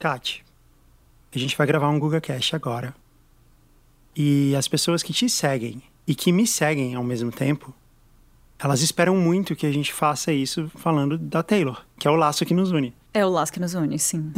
Kat, a gente vai gravar um GugaCast agora. E as pessoas que te seguem e que me seguem ao mesmo tempo, elas esperam muito que a gente faça isso falando da Taylor, que é o laço que nos une. É o laço que nos une, sim.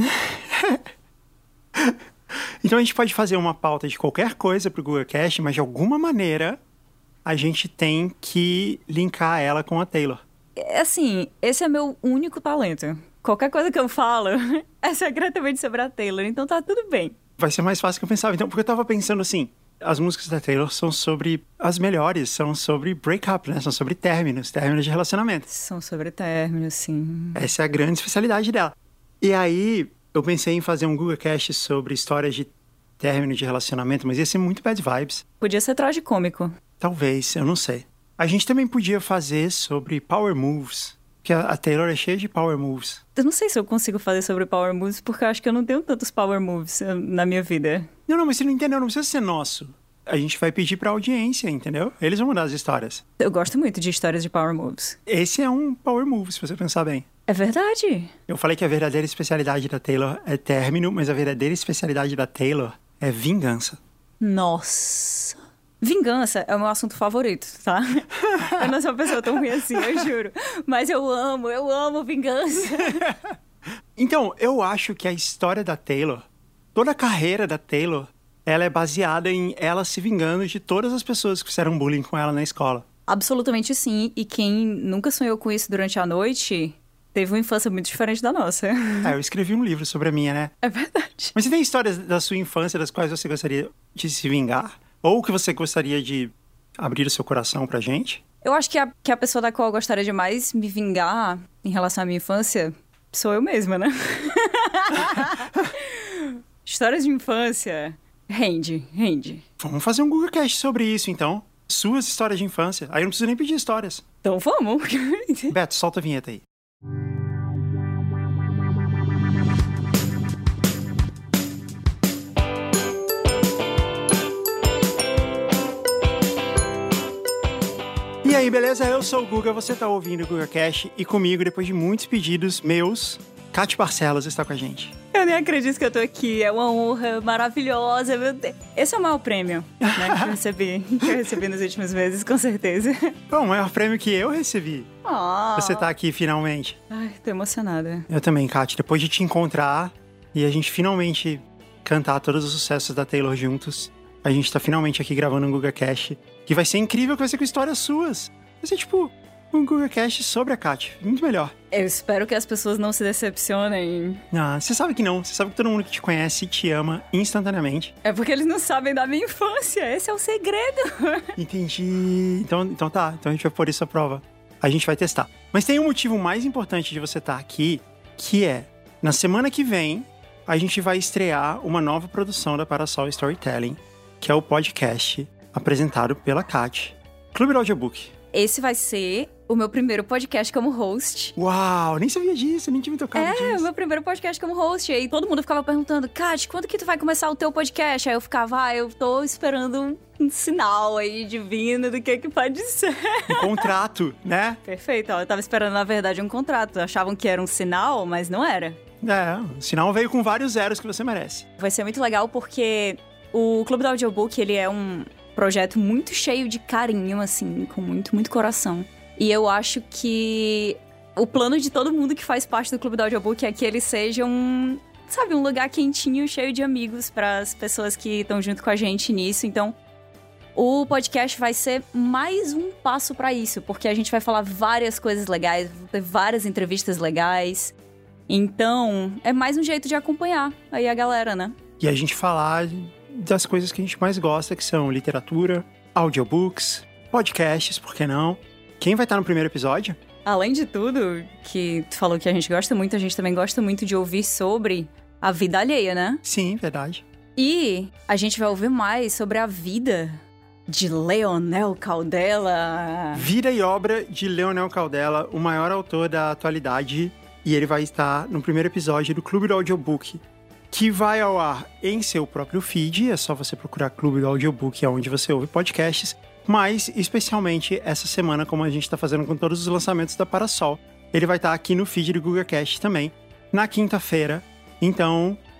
Então a gente pode fazer uma pauta de qualquer coisa pro GugaCast, mas de alguma maneira a gente tem que linkar ela com a Taylor. Assim, esse é meu único talento. Qualquer coisa que eu falo é secretamente sobre a Taylor, então tá tudo bem. Vai ser mais fácil que eu pensava. Então, porque eu tava pensando assim, as músicas da Taylor são sobre as melhores, são sobre break-up, né? São sobre términos de relacionamento. São sobre términos, sim. Essa é a grande especialidade dela. E aí, eu pensei em fazer um GugaCast sobre histórias de término de relacionamento, mas ia ser muito bad vibes. Podia ser tragicômico. Talvez, eu não sei. A gente também podia fazer sobre power moves, que a Taylor é cheia de power moves. Eu não sei se eu consigo fazer sobre power moves, porque eu acho que eu não tenho tantos power moves na minha vida. Não, mas você não entendeu, não precisa ser nosso. A gente vai pedir pra audiência, entendeu? Eles vão mudar as histórias. Eu gosto muito de histórias de power moves. Esse é um power move, se você pensar bem. É verdade. Eu falei que a verdadeira especialidade da Taylor é término, mas a verdadeira especialidade da Taylor é vingança. Nossa. Vingança é o meu assunto favorito, tá? Eu não sou uma pessoa tão ruim assim, eu juro. Mas eu amo vingança. Então, eu acho que a história da Taylor, toda a carreira da Taylor, ela é baseada em ela se vingando de todas as pessoas que fizeram bullying com ela na escola. Absolutamente sim. E quem nunca sonhou com isso durante a noite teve uma infância muito diferente da nossa. Eu escrevi um livro sobre a minha, né? É verdade. Mas você tem histórias da sua infância das quais você gostaria de se vingar? Ou que você gostaria de abrir o seu coração pra gente? Eu acho que a pessoa da qual eu gostaria de mais me vingar em relação à minha infância sou eu mesma, né? Histórias de infância. Rende. Vamos fazer um GugaCast sobre isso, então. Suas histórias de infância. Aí eu não preciso nem pedir histórias. Então vamos. Beto, solta a vinheta aí. E aí, beleza? Eu sou o Guga, você tá ouvindo o GugaCast e comigo, depois de muitos pedidos meus, Kat Barcelos está com a gente. Eu nem acredito que eu tô aqui, é uma honra maravilhosa, meu Deus. Esse é o maior prêmio, né, que eu recebi nos últimos meses, com certeza. Bom, o maior prêmio que eu recebi. Você tá aqui finalmente. Ai, tô emocionada. Eu também, Kat, depois de te encontrar e a gente finalmente cantar todos os sucessos da Taylor juntos, a gente tá finalmente aqui gravando um GugaCast, que vai ser incrível, que vai ser com histórias suas. Vai ser tipo um GugaCast sobre a Kat, muito melhor. Eu espero que as pessoas não se decepcionem. Você sabe que não. Você sabe que todo mundo que te conhece te ama instantaneamente. É porque eles não sabem da minha infância. Esse é o segredo. Entendi. Então tá. Então a gente vai pôr isso à prova. A gente vai testar. Mas tem um motivo mais importante de você estar aqui, que é, na semana que vem, a gente vai estrear uma nova produção da Parasol Storytelling, que é o podcast apresentado pela Kat, Clube do Audiobook. Esse vai ser o meu primeiro podcast como host. Uau, nem sabia disso, nem tinha me tocado disso. É, o meu primeiro podcast como host. E aí todo mundo ficava perguntando, Kat, quando que tu vai começar o teu podcast? Aí eu ficava, eu tô esperando um sinal aí divino do que pode ser. Um contrato, né? Perfeito, ó, eu tava esperando, na verdade, um contrato. Achavam que era um sinal, mas não era. O sinal veio com vários zeros que você merece. Vai ser muito legal porque o Clube do Audiobook, ele é um projeto muito cheio de carinho, assim, com muito coração. E eu acho que o plano de todo mundo que faz parte do Clube do Audiobook é que ele seja um lugar quentinho, cheio de amigos para as pessoas que estão junto com a gente nisso. Então, o podcast vai ser mais um passo para isso, porque a gente vai falar várias coisas legais, vai ter várias entrevistas legais. Então, é mais um jeito de acompanhar aí a galera, né? E a gente falar das coisas que a gente mais gosta, que são literatura, audiobooks, podcasts, por que não? Quem vai estar no primeiro episódio? Além de tudo, que tu falou que a gente gosta muito, a gente também gosta muito de ouvir sobre a vida alheia, né? Sim, verdade. E a gente vai ouvir mais sobre a vida de Leonel Caldela. Vida e obra de Leonel Caldela, o maior autor da atualidade. E ele vai estar no primeiro episódio do Clube do Audiobook, que vai ao ar em seu próprio feed. É só você procurar Clube do Audiobook, é onde você ouve podcasts. Mas, especialmente essa semana, como a gente está fazendo com todos os lançamentos da Parasol, ele vai estar aqui no feed do GugaCast também, na quinta-feira. Então,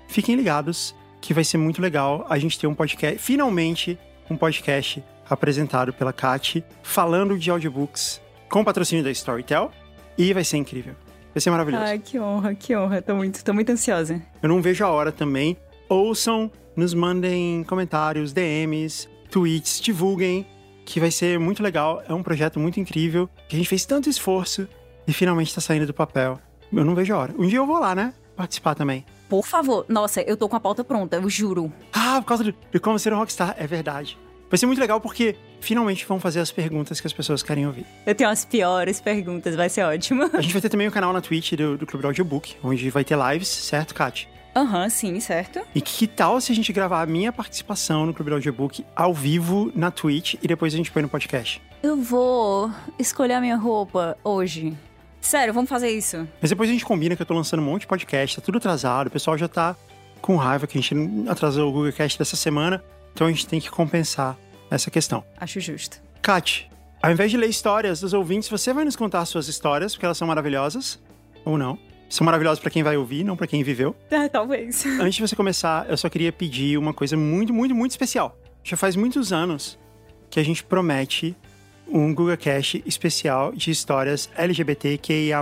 fiquem ligados que vai ser muito legal a gente ter um podcast, finalmente um podcast apresentado pela Kat, falando de audiobooks com patrocínio da Storytel, e vai ser incrível. Vai ser maravilhoso. Ai, que honra. Tô muito ansiosa. Eu não vejo a hora também. Ouçam, nos mandem comentários, DMs, tweets, divulguem, que vai ser muito legal. É um projeto muito incrível, que a gente fez tanto esforço e finalmente tá saindo do papel. Eu não vejo a hora. Um dia eu vou lá, né? Participar também. Por favor. Nossa, eu tô com a pauta pronta, eu juro. Ah, por causa de como ser um rockstar. É verdade. Vai ser muito legal porque finalmente vão fazer as perguntas que as pessoas querem ouvir. Eu tenho as piores perguntas, vai ser ótimo. A gente vai ter também o canal na Twitch do Clube do Audiobook, onde vai ter lives, certo, Kat? Sim, certo. E que tal se a gente gravar a minha participação no Clube do Audiobook ao vivo na Twitch e depois a gente põe no podcast? Eu vou escolher a minha roupa hoje. Sério, vamos fazer isso. Mas depois a gente combina que eu tô lançando um monte de podcast, tá tudo atrasado, o pessoal já tá com raiva que a gente atrasou o Google Cast dessa semana, então a gente tem que compensar essa questão. Acho justo. Kat, ao invés de ler histórias dos ouvintes, você vai nos contar suas histórias, porque elas são maravilhosas, ou não. São maravilhosas pra quem vai ouvir, não pra quem viveu. Talvez. Antes de você começar, eu só queria pedir uma coisa muito, muito, muito especial. Já faz muitos anos que a gente promete um GugaCast especial de histórias LGBTQIA+.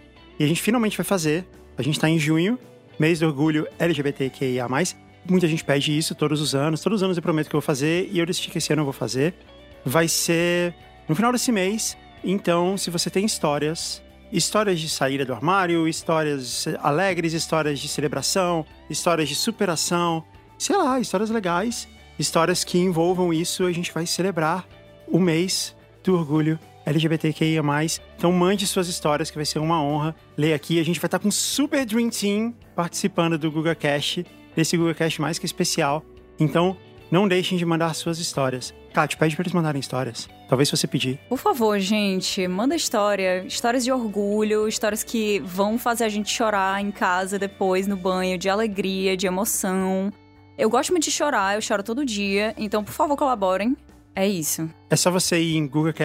E a gente finalmente vai fazer. A gente tá em junho, mês do orgulho LGBTQIA+. Muita gente pede isso todos os anos. Todos os anos eu prometo que eu vou fazer e eu decidi que esse ano eu vou fazer. Vai ser no final desse mês. Então, se você tem histórias de saída do armário, histórias alegres, histórias de celebração, histórias de superação, sei lá, histórias legais, histórias que envolvam isso, a gente vai celebrar o mês do orgulho LGBTQIA+. Então mande suas histórias, que vai ser uma honra ler aqui. A gente vai estar com um super Dream Team participando do GugaCast, desse GugaCast mais que especial. Então, não deixem de mandar suas histórias. Kat, pede pra eles mandarem histórias. Talvez se você pedir. Por favor, gente, manda histórias de orgulho, histórias que vão fazer a gente chorar em casa depois, no banho, de alegria, de emoção. Eu gosto muito de chorar, eu choro todo dia, então, por favor, colaborem. É isso. É só você ir em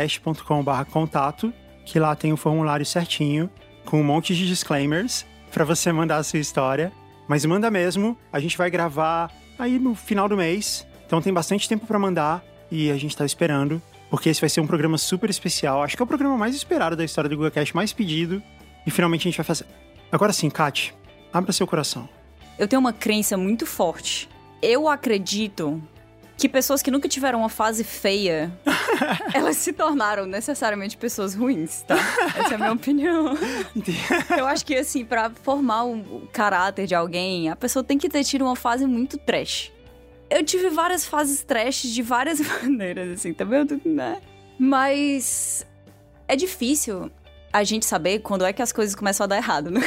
gugacast.com/contato, que lá tem um formulário certinho, com um monte de disclaimers, pra você mandar a sua história. Mas manda mesmo, a gente vai gravar aí no final do mês, então tem bastante tempo pra mandar e a gente tá esperando, porque esse vai ser um programa super especial. Acho que é o programa mais esperado da história do GugaCast, mais pedido, e finalmente a gente vai fazer. Agora sim, Kat, abra seu coração. Eu tenho uma crença muito forte. Eu acredito que pessoas que nunca tiveram uma fase feia, elas se tornaram necessariamente pessoas ruins, tá? Essa é a minha opinião. Eu acho que, assim, pra formar o caráter de alguém, a pessoa tem que ter tido uma fase muito trash. Eu tive várias fases trash de várias maneiras, assim, tá vendo? Né? Mas é difícil a gente saber quando é que as coisas começam a dar errado, né?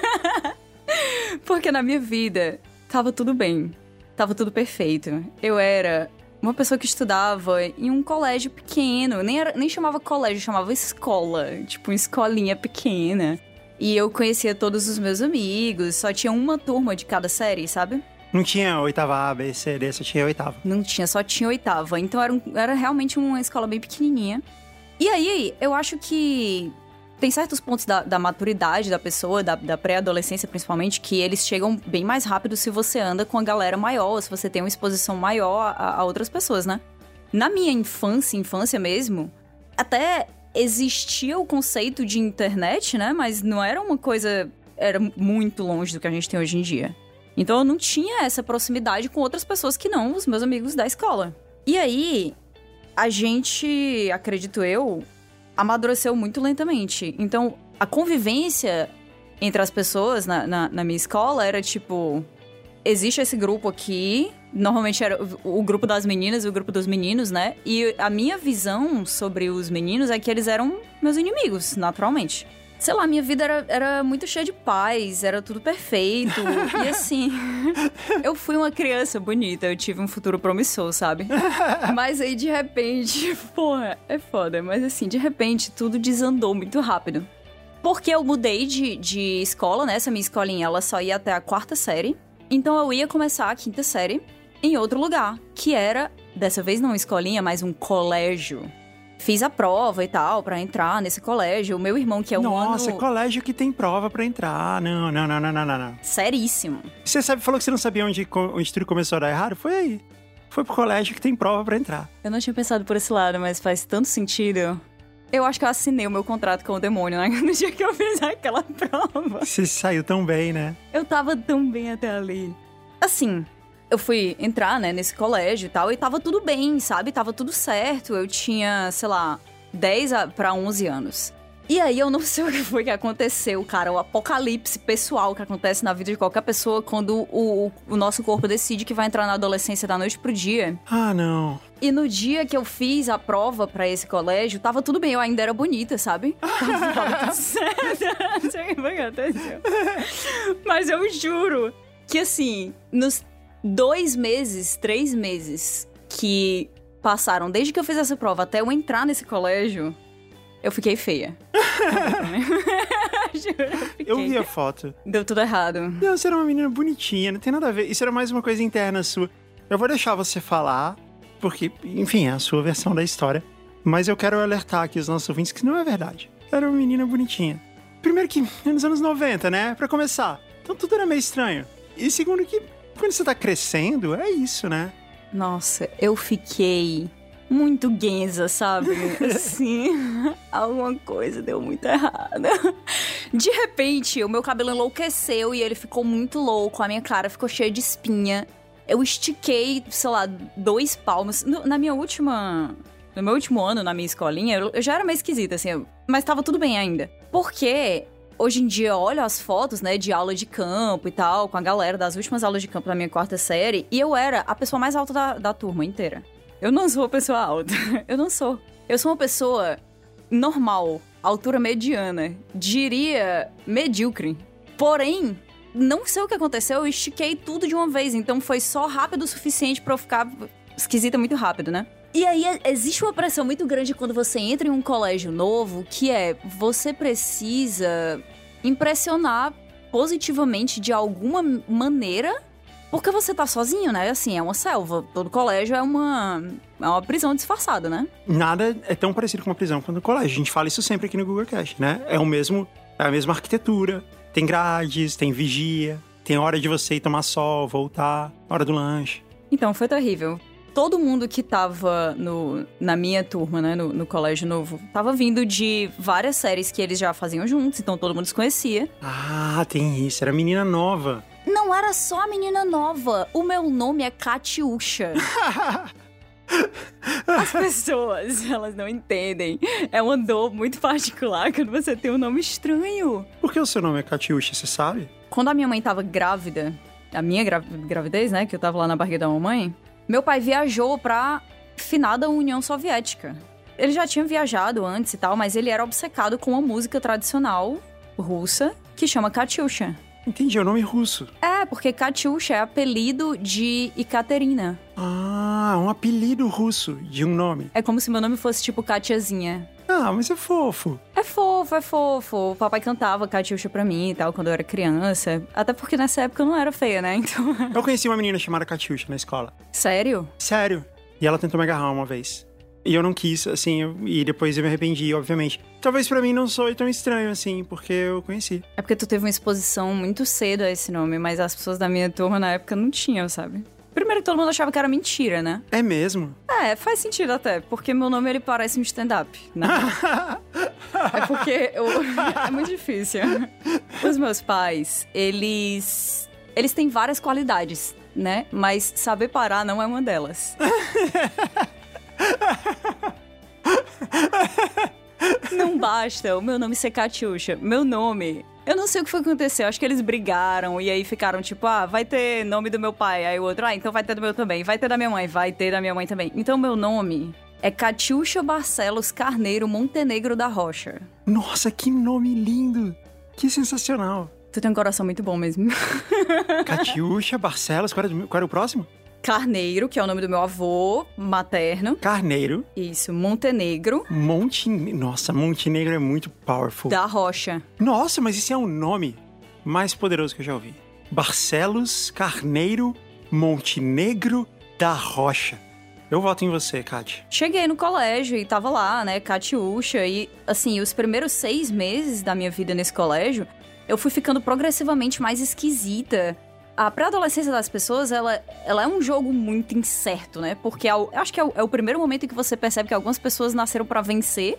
Porque na minha vida tava tudo bem. Tava tudo perfeito. Eu era uma pessoa que estudava em um colégio pequeno. Nem chamava colégio, chamava escola. Tipo, uma escolinha pequena. E eu conhecia todos os meus amigos. Só tinha uma turma de cada série, sabe? Não tinha oitava A, B, C, D, só tinha oitava. Não tinha, só tinha oitava. Então era realmente uma escola bem pequenininha. E aí, eu acho que tem certos pontos da maturidade da pessoa, da pré-adolescência principalmente, que eles chegam bem mais rápido se você anda com a galera maior, se você tem uma exposição maior a outras pessoas, né? Na minha infância mesmo, até existia o conceito de internet, né? Mas não era uma coisa... Era muito longe do que a gente tem hoje em dia. Então eu não tinha essa proximidade com outras pessoas que não os meus amigos da escola. E aí, a gente, acredito eu, amadureceu muito lentamente. Então, a convivência entre as pessoas na minha escola era tipo... Existe esse grupo aqui, normalmente era o grupo das meninas e o grupo dos meninos, né? E a minha visão sobre os meninos é que eles eram meus inimigos, naturalmente. Sei lá, minha vida era muito cheia de paz, era tudo perfeito. E assim, eu fui uma criança bonita, eu tive um futuro promissor, sabe? Mas aí, de repente, porra, é foda. Mas assim, de repente, tudo desandou muito rápido. Porque eu mudei de escola, né? Essa minha escolinha, ela só ia até a 4ª série. Então eu ia começar a 5ª série em outro lugar, que era, dessa vez não uma escolinha, mas um colégio. fiz a prova e tal, pra entrar nesse colégio. O meu irmão, que é Nossa, colégio que tem prova pra entrar. Não. Seríssimo. Você falou que você não sabia onde tudo começou a dar errado? Foi aí. Foi pro colégio que tem prova pra entrar. Eu não tinha pensado por esse lado, mas faz tanto sentido. Eu acho que eu assinei o meu contrato com o demônio, né? No dia que eu fiz aquela prova. Você saiu tão bem, né? Eu tava tão bem até ali. Assim, eu fui entrar, né, nesse colégio e tal, e tava tudo bem, sabe? Tava tudo certo. Eu tinha, sei lá, 10 pra 11 anos. E aí eu não sei o que foi que aconteceu, cara. O apocalipse pessoal que acontece na vida de qualquer pessoa quando o nosso corpo decide que vai entrar na adolescência da noite pro dia. Ah, não. E no dia que eu fiz a prova pra esse colégio, tava tudo bem, eu ainda era bonita, sabe? Tava tudo certo. Não sei o que foi que aconteceu. Mas eu juro que, assim, nos 2 meses, 3 meses que passaram desde que eu fiz essa prova até eu entrar nesse colégio, eu fiquei feia. Eu vi a foto. Deu tudo errado. Não, você era uma menina bonitinha, não tem nada a ver. Isso era mais uma coisa interna sua. Eu vou deixar você falar, porque, enfim, é a sua versão da história. Mas eu quero alertar aqui os nossos ouvintes que não é verdade. Era uma menina bonitinha. Primeiro que, nos anos 90, né? Pra começar. Então tudo era meio estranho. E segundo que, quando você tá crescendo, é isso, né? Nossa, eu fiquei muito guenza, sabe? Assim, alguma coisa deu muito errada. De repente, o meu cabelo enlouqueceu e ele ficou muito louco. A minha cara ficou cheia de espinha. Eu estiquei, sei lá, 2 palmos. No meu último ano, na minha escolinha, eu já era meio esquisita, assim. Mas tava tudo bem ainda. Porque hoje em dia eu olho as fotos, né, de aula de campo e tal, com a galera das últimas aulas de campo da minha 4ª série. E eu era a pessoa mais alta da turma inteira. Eu não sou uma pessoa alta. Eu não sou. Eu sou uma pessoa normal, altura mediana. Diria medíocre. Porém, não sei o que aconteceu, eu estiquei tudo de uma vez. Então foi só rápido o suficiente pra eu ficar esquisita muito rápido, né? E aí existe uma pressão muito grande quando você entra em um colégio novo, que é, você precisa impressionar positivamente de alguma maneira. Porque você tá sozinho, né? Assim, é uma selva. Todo colégio é uma prisão disfarçada, né? Nada é tão parecido com uma prisão quanto no colégio. A gente fala isso sempre aqui no GugaCast, né? É a mesma arquitetura. Tem grades, tem vigia, tem hora de você ir tomar sol, voltar, hora do lanche. Então, foi terrível. Todo mundo que tava na minha turma, né, no colégio novo, tava vindo de várias séries que eles já faziam juntos, então todo mundo se conhecia. Ah, tem isso. Era menina nova. Não era só a menina nova. O meu nome é Katiusha. As pessoas, elas não entendem. É uma dor muito particular quando você tem um nome estranho. Por que o seu nome é Katiusha, você sabe? Quando a minha mãe tava grávida, a minha gravidez, né, que eu tava lá na barriga da mamãe, meu pai viajou pra finada União Soviética. Ele já tinha viajado antes e tal, mas ele era obcecado com uma música tradicional russa que chama Katiusha. Entendi, é o nome russo. É, porque Katiusha é apelido de Ekaterina. Ah, um apelido russo de um nome. É como se meu nome fosse tipo Katiazinha. Ah, mas é fofo. É fofo, é fofo. O papai cantava Katiusha pra mim e tal, quando eu era criança. Até porque nessa época eu não era feia, né? Então... Eu conheci uma menina chamada Katiusha na escola. Sério? Sério. E ela tentou me agarrar uma vez. E eu não quis, assim, e depois eu me arrependi, obviamente. Talvez pra mim não soe tão estranho, assim, porque eu conheci. É porque tu teve uma exposição muito cedo a esse nome, mas as pessoas da minha turma na época não tinham, sabe? Primeiro que todo mundo achava que era mentira, né? É mesmo? É, faz sentido até, porque meu nome, ele parece um stand-up, né? É porque é muito difícil. Os meus pais, eles têm várias qualidades, né? Mas saber parar não é uma delas. Não basta o meu nome ser Katiusha. Meu nome... Eu não sei o que foi que aconteceu. Acho que eles brigaram e aí ficaram tipo... Ah, vai ter nome do meu pai. Aí o outro... Ah, então vai ter do meu também. Vai ter da minha mãe. Vai ter da minha mãe também. Então meu nome é Katiusha Barcelos Carneiro Montenegro da Rocha. Nossa, que nome lindo! Que sensacional! Tu tem um coração muito bom mesmo. Katiusha Barcelos. Qual era o próximo? Carneiro, que é o nome do meu avô materno. Carneiro. Isso, Montenegro. Nossa, Montenegro é muito powerful. Da Rocha. Nossa, mas esse é um nome mais poderoso que eu já ouvi. Barcelos Carneiro Montenegro da Rocha. Eu voto em você, Kátia. Cheguei no colégio e tava lá, né, Catiúcha, e, assim, os primeiros 6 meses da minha vida nesse colégio, eu fui ficando progressivamente mais esquisita. A pré-adolescência das pessoas, ela é um jogo muito incerto, né? Porque eu acho que é o primeiro momento em que você percebe que algumas pessoas nasceram pra vencer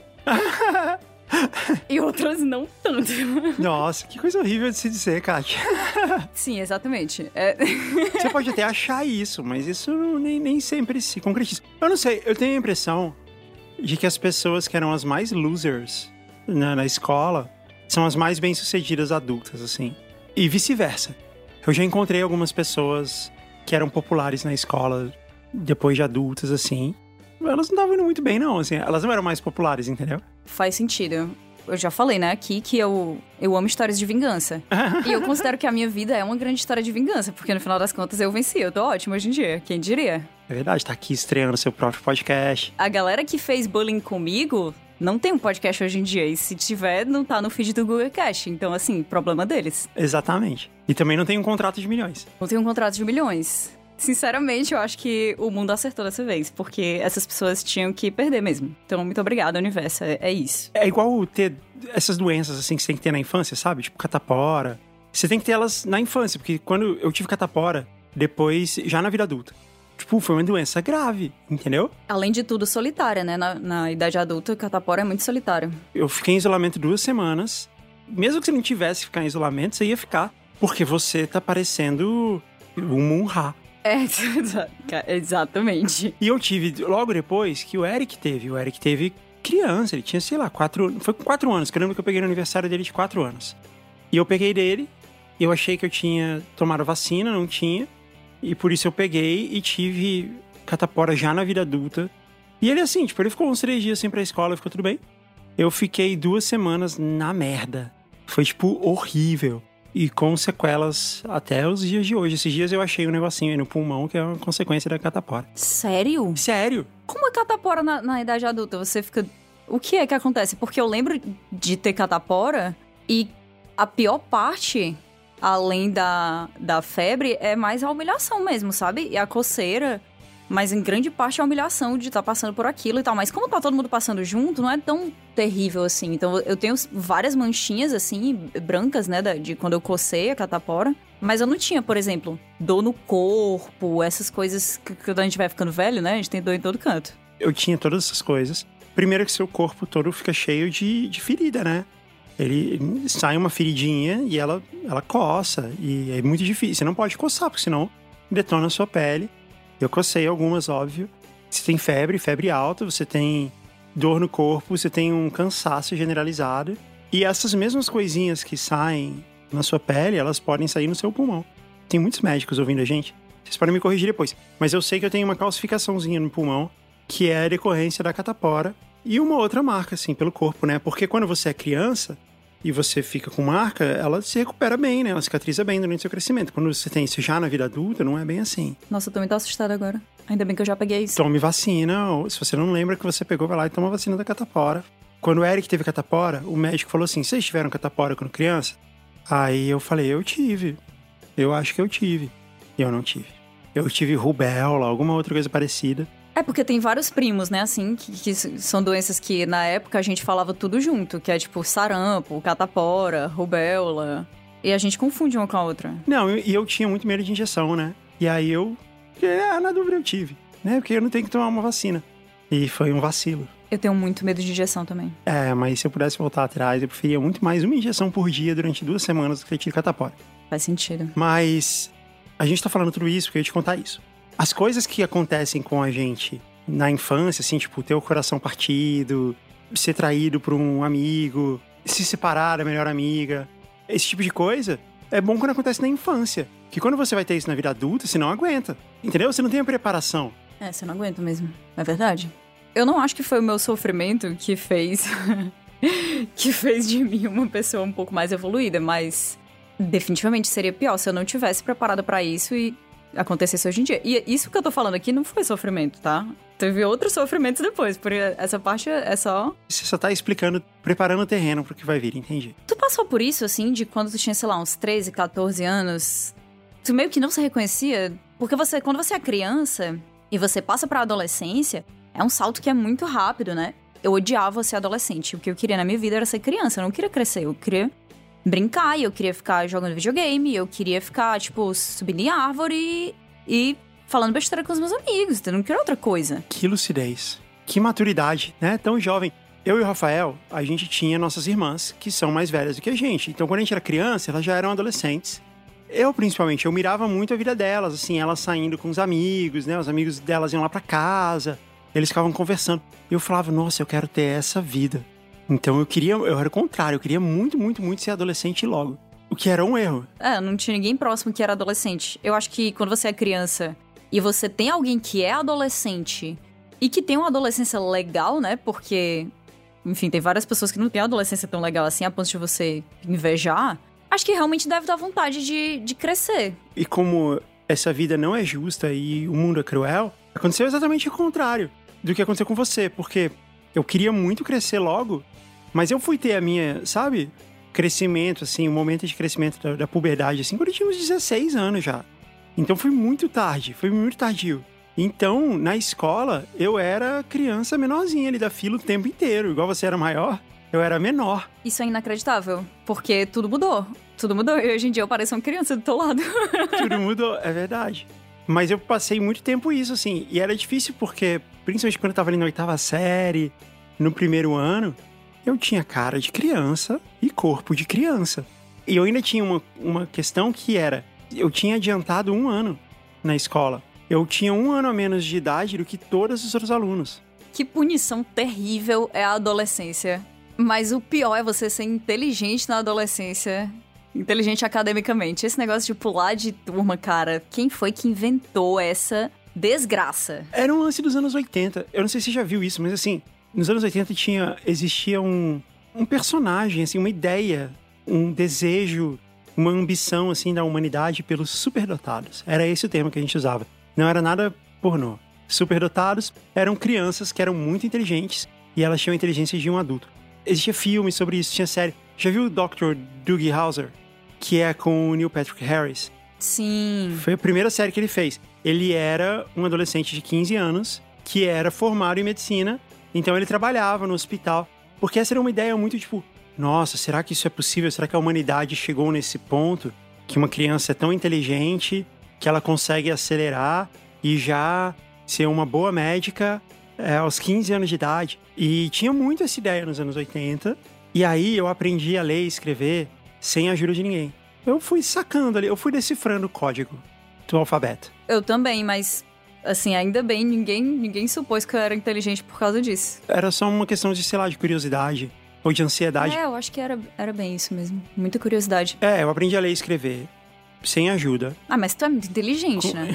e outras não tanto. Nossa, que coisa horrível de se dizer, Kátia. Sim, exatamente. Você pode até achar isso, mas isso nem sempre se concretiza. Eu não sei, eu tenho a impressão de que as pessoas que eram as mais losers na escola são as mais bem-sucedidas adultas, assim. E vice-versa. Eu já encontrei algumas pessoas que eram populares na escola depois de adultas, assim. Elas não estavam indo muito bem, não, assim. Elas não eram mais populares, entendeu? Faz sentido. Eu já falei, né, aqui que eu amo histórias de vingança. E eu considero que a minha vida é uma grande história de vingança, porque no final das contas eu venci. Eu tô ótima hoje em dia, quem diria? É verdade, tá aqui estreando seu próprio podcast. A galera que fez bullying comigo não tem um podcast hoje em dia. E se tiver, não tá no feed do Google Cast. Então, assim, problema deles. Exatamente. E também não tem um contrato de milhões. Não tem um contrato de milhões. Sinceramente, eu acho que o mundo acertou dessa vez, porque essas pessoas tinham que perder mesmo. Então, muito obrigada, universo. É isso. É igual ter essas doenças, assim, que você tem que ter na infância, sabe? Tipo, catapora. Você tem que ter elas na infância, porque quando eu tive catapora, depois, já na vida adulta. Tipo, foi uma doença grave, entendeu? Além de tudo, solitária, né? Na idade adulta, catapora é muito solitário. Eu fiquei em isolamento 2 semanas. Mesmo que você não tivesse que ficar em isolamento, você ia ficar. Porque você tá parecendo um Munra. Exatamente. E eu tive, logo depois, que o Eric teve criança, ele tinha, sei lá, 4... Foi com 4 anos, que eu lembro que eu peguei no aniversário dele de 4 anos. E eu peguei dele, eu achei que eu tinha tomado vacina, não tinha. E por isso eu peguei e tive catapora já na vida adulta. E ele assim, tipo, ele ficou uns 3 dias assim pra escola, ficou tudo bem. Eu fiquei 2 semanas na merda. Foi, tipo, horrível. E com sequelas até os dias de hoje. Esses dias eu achei um negocinho aí no pulmão que é uma consequência da catapora. Sério? Sério? Como é catapora na idade adulta? Você fica... O que é que acontece? Porque eu lembro de ter catapora e a pior parte, além da febre, é mais a humilhação mesmo, sabe? E a coceira... Mas em grande parte é a humilhação de estar passando por aquilo e tal. Mas como tá todo mundo passando junto, não é tão terrível assim. Então eu tenho várias manchinhas, assim, brancas, né, de quando eu cocei a catapora. Mas eu não tinha, por exemplo, dor no corpo, essas coisas que quando a gente vai ficando velho, né? A gente tem dor em todo canto. Eu tinha todas essas coisas. Primeiro que seu corpo todo fica cheio de ferida, né? Ele sai uma feridinha e ela coça. E é muito difícil. Você não pode coçar, porque senão detona a sua pele. Eu cocei algumas, óbvio. Você tem febre alta, você tem dor no corpo, você tem um cansaço generalizado. E essas mesmas coisinhas que saem na sua pele, elas podem sair no seu pulmão. Tem muitos médicos ouvindo a gente. Vocês podem me corrigir depois. Mas eu sei que eu tenho uma calcificaçãozinha no pulmão, que é a decorrência da catapora. E uma outra marca, assim, pelo corpo, né? Porque quando você é criança e você fica com marca, ela se recupera bem, né? Ela cicatriza bem durante o seu crescimento. Quando você tem isso já na vida adulta, não é bem assim. Nossa, eu tô muito assustada agora. Ainda bem que eu já peguei isso. Tome vacina, ou se você não lembra que você pegou, vai lá e toma vacina da catapora. Quando o Eric teve catapora, o médico falou assim, vocês tiveram catapora quando criança? Aí eu falei, eu tive. Eu acho que eu tive. E eu não tive. Eu tive rubéola, alguma outra coisa parecida. É porque tem vários primos, né, assim, que são doenças que na época a gente falava tudo junto, que é tipo sarampo, catapora, rubéola, e a gente confunde uma com a outra. Não, e eu tinha muito medo de injeção, né? E aí na dúvida eu tive, né? Porque eu não tenho que tomar uma vacina. E foi um vacilo. Eu tenho muito medo de injeção também. É, mas se eu pudesse voltar atrás, eu preferia muito mais uma injeção por dia durante 2 semanas do que eu tive catapora. Faz sentido. Mas a gente tá falando tudo isso porque eu ia te contar isso. As coisas que acontecem com a gente na infância, assim, tipo, ter o coração partido, ser traído por um amigo, se separar da melhor amiga, esse tipo de coisa, é bom quando acontece na infância. Que quando você vai ter isso na vida adulta, você não aguenta. Entendeu? Você não tem a preparação. É, você não aguenta mesmo. É verdade. Eu não acho que foi o meu sofrimento que fez... que fez de mim uma pessoa um pouco mais evoluída, mas definitivamente seria pior se eu não tivesse preparada pra isso e acontecesse hoje em dia. E isso que eu tô falando aqui não foi sofrimento, tá? Teve outros sofrimentos depois, porque essa parte é só... Você só tá explicando, preparando o terreno pro que vai vir, entendi. Tu passou por isso, assim, de quando tu tinha, sei lá, uns 13, 14 anos, tu meio que não se reconhecia? Porque quando você é criança, e você passa pra adolescência, é um salto que é muito rápido, né? Eu odiava ser adolescente. O que eu queria na minha vida era ser criança. Eu não queria crescer. Eu queria brincar, eu queria ficar jogando videogame, eu queria ficar, tipo, subindo em árvore e falando besteira com os meus amigos. Eu não queria outra coisa. Que lucidez. Que maturidade, né? Tão jovem. Eu e o Rafael, a gente tinha nossas irmãs, que são mais velhas do que a gente. Então, quando a gente era criança, elas já eram adolescentes. Eu, principalmente, eu mirava muito a vida delas, assim, elas saindo com os amigos, né? Os amigos delas iam lá pra casa, eles ficavam conversando. E eu falava, nossa, eu quero ter essa vida. Então, eu era o contrário, eu queria muito, muito, muito ser adolescente logo. O que era um erro. Não tinha ninguém próximo que era adolescente. Eu acho que quando você é criança e você tem alguém que é adolescente e que tem uma adolescência legal, né? Porque, enfim, tem várias pessoas que não têm uma adolescência tão legal assim, a ponto de você invejar. Acho que realmente deve dar vontade de crescer. E como essa vida não é justa e o mundo é cruel, aconteceu exatamente o contrário do que aconteceu com você. Porque eu queria muito crescer logo, mas eu fui ter a minha, sabe, crescimento, assim, um momento de crescimento da puberdade, assim, quando eu tinha uns 16 anos já. Então foi muito tarde, foi muito tardio. Então, na escola, eu era criança menorzinha ali da fila o tempo inteiro. Igual você era maior, eu era menor. Isso é inacreditável, porque tudo mudou. Tudo mudou e hoje em dia eu pareço uma criança do teu lado. Tudo mudou, é verdade. Mas eu passei muito tempo isso, assim. E era difícil porque, principalmente quando eu tava ali na 8ª série, no primeiro ano, eu tinha cara de criança e corpo de criança. E eu ainda tinha uma questão que era, eu tinha adiantado 1 ano na escola. Eu tinha 1 ano a menos de idade do que todos os outros alunos. Que punição terrível é a adolescência. Mas o pior é você ser inteligente na adolescência. Inteligente academicamente. Esse negócio de pular de turma, cara, quem foi que inventou essa desgraça? Era um lance dos anos 80. Eu não sei se você já viu isso, mas assim, nos anos 80 existia um personagem, assim, uma ideia, um desejo, uma ambição, assim, da humanidade pelos superdotados. Era esse o termo que a gente usava. Não era nada pornô. Superdotados eram crianças que eram muito inteligentes e elas tinham a inteligência de um adulto. Existia filme sobre isso, tinha série. Já viu o Dr. Doogie Howser? Que é com o Neil Patrick Harris? Sim. Foi a primeira série que ele fez. Ele era um adolescente de 15 anos que era formado em medicina, então ele trabalhava no hospital. Porque essa era uma ideia muito tipo, nossa, será que isso é possível? Será que a humanidade chegou nesse ponto que uma criança é tão inteligente que ela consegue acelerar e já ser uma boa médica aos 15 anos de idade? E tinha muito essa ideia nos anos 80. E aí eu aprendi a ler e escrever sem a ajuda de ninguém. Eu fui sacando ali, eu fui decifrando o código do alfabeto. Eu também, mas, assim, ainda bem, ninguém supôs que eu era inteligente por causa disso. Era só uma questão de, sei lá, de curiosidade ou de ansiedade. Eu acho que era bem isso mesmo. Muita curiosidade. Eu aprendi a ler e escrever sem ajuda. Mas tu é muito inteligente, né?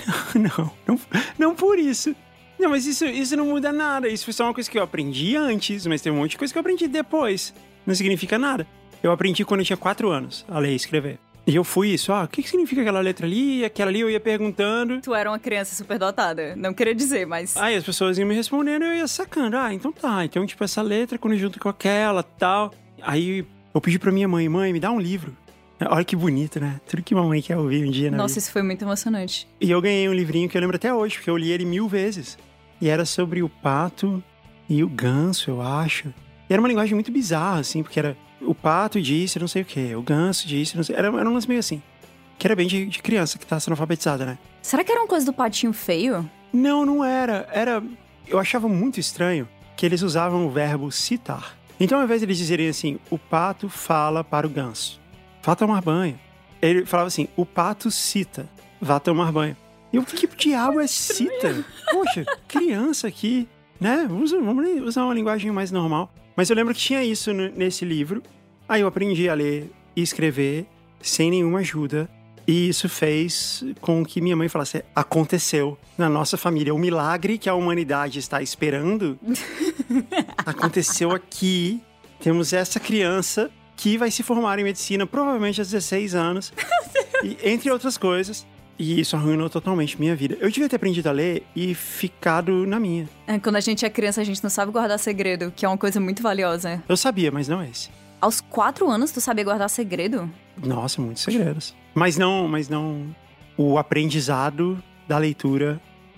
Não por isso. Não, mas isso não muda nada. Isso foi só uma coisa que eu aprendi antes, mas tem um monte de coisa que eu aprendi depois. Não significa nada. Eu aprendi quando eu tinha 4 anos a ler e escrever. E eu fui isso. O que significa aquela letra ali? Aquela ali eu ia perguntando. Tu era uma criança superdotada. Não queria dizer, mas... Aí as pessoas iam me respondendo e eu ia sacando. Então tá. Então, tipo, essa letra quando junto com aquela tal. Aí eu pedi pra minha mãe, me dá um livro. Olha que bonito, né? Tudo que mamãe quer ouvir um dia, né? Nossa, isso foi muito emocionante. E eu ganhei um livrinho que eu lembro até hoje, porque eu li ele 1000 vezes. E era sobre o pato e o ganso, eu acho. E era uma linguagem muito bizarra, assim, porque era o pato disse não sei o quê, o ganso disse não sei... Era um lance meio assim. Que era bem de criança que tá sendo alfabetizada, né? Será que era uma coisa do patinho feio? Não era. Eu achava muito estranho que eles usavam o verbo citar. Então, ao invés de eles dizerem assim, o pato fala para o ganso, vá tomar banho. Ele falava assim, o pato cita, vá tomar banho. E eu, que diabo é cita? Poxa, criança aqui, né? Vamos usar uma linguagem mais normal. Mas eu lembro que tinha isso nesse livro. Aí eu aprendi a ler e escrever sem nenhuma ajuda. E isso fez com que minha mãe falasse, aconteceu na nossa família. O milagre que a humanidade está esperando aconteceu aqui. Temos essa criança que vai se formar em medicina, provavelmente aos 16 anos. E, entre outras coisas. E isso arruinou totalmente minha vida. Eu devia ter aprendido a ler e ficado na minha. Quando a gente é criança, a gente não sabe guardar segredo, que é uma coisa muito valiosa. Eu sabia, mas não esse. Aos 4 anos, tu sabia guardar segredo? Nossa, muitos segredos. Mas não o aprendizado da leitura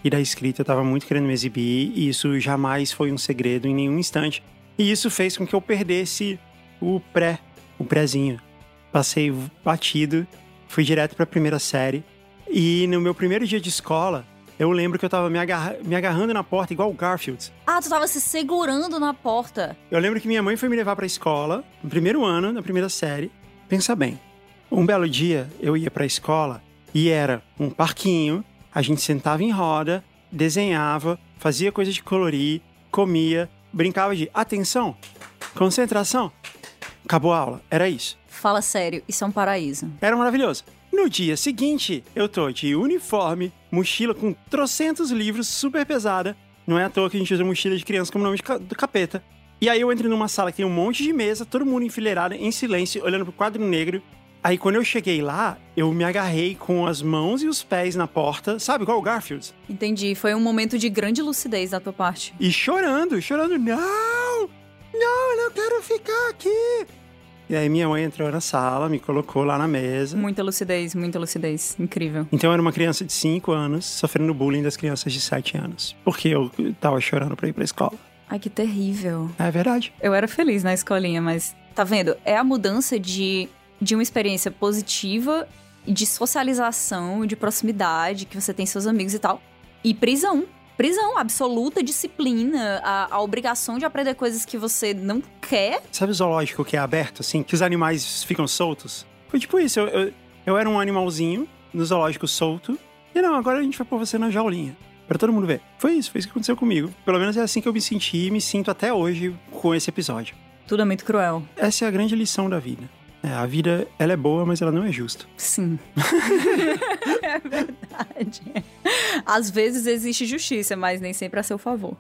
e da escrita, eu tava muito querendo me exibir, e isso jamais foi um segredo em nenhum instante. E isso fez com que eu perdesse o prézinho. Passei batido, fui direto pra primeira série, e no meu primeiro dia de escola, eu lembro que eu tava me agarrando na porta, igual o Garfield. Ah, tu tava se segurando na porta. Eu lembro que minha mãe foi me levar pra escola, no primeiro ano, na primeira série. Pensa bem, um belo dia eu ia pra escola e era um parquinho, a gente sentava em roda, desenhava, fazia coisa de colorir, comia, brincava de atenção, concentração. Acabou a aula, era isso. Fala sério, isso é um paraíso. Era maravilhoso. No dia seguinte, eu tô de uniforme, mochila com trocentos livros, super pesada. Não é à toa que a gente usa mochila de criança como nome do capeta. E aí eu entro numa sala que tem um monte de mesa, todo mundo enfileirado, em silêncio, olhando pro quadro negro. Aí quando eu cheguei lá, eu me agarrei com as mãos e os pés na porta, sabe, igual o Garfield. Entendi, foi um momento de grande lucidez da tua parte. E chorando, não, eu não quero ficar aqui. E aí minha mãe entrou na sala, me colocou lá na mesa. Muita lucidez, incrível. Então eu era uma criança de 5 anos, sofrendo bullying das crianças de 7 anos. Porque eu tava chorando pra ir pra escola. Ai, que terrível. É verdade. Eu era feliz na escolinha, mas tá vendo? É a mudança de uma experiência positiva, de socialização, de proximidade, que você tem seus amigos e tal. E prisão, absoluta disciplina, a obrigação de aprender coisas que você não quer. Sabe o zoológico que é aberto, assim, que os animais ficam soltos? Foi tipo isso, eu era um animalzinho no zoológico solto, e não, agora a gente vai pôr você na jaulinha, pra todo mundo ver. Foi isso que aconteceu comigo. Pelo menos é assim que eu me senti e me sinto até hoje com esse episódio. Tudo é muito cruel. Essa é a grande lição da vida. A vida, ela é boa, mas ela não é justa. Sim. É verdade. Às vezes existe justiça, mas nem sempre a seu favor.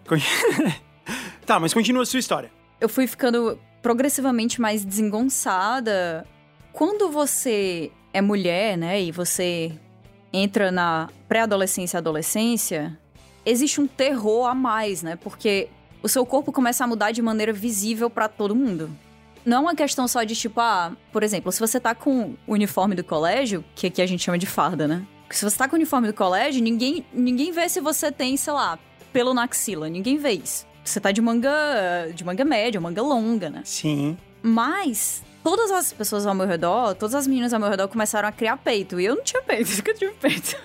Tá, mas continua a sua história. Eu fui ficando progressivamente mais desengonçada. Quando você é mulher, né, e você entra na pré-adolescência e adolescência, existe um terror a mais, né? Porque o seu corpo começa a mudar de maneira visível pra todo mundo. Não é uma questão só de tipo, por exemplo, se você tá com o uniforme do colégio, que aqui a gente chama de farda, né? Se você tá com o uniforme do colégio, ninguém vê se você tem, sei lá, pelo na axila. Ninguém vê isso. Você tá de manga média, manga longa, né? Sim. Mas todas as pessoas ao meu redor, todas as meninas ao meu redor começaram a criar peito. E eu não tinha peito, nunca tive peito.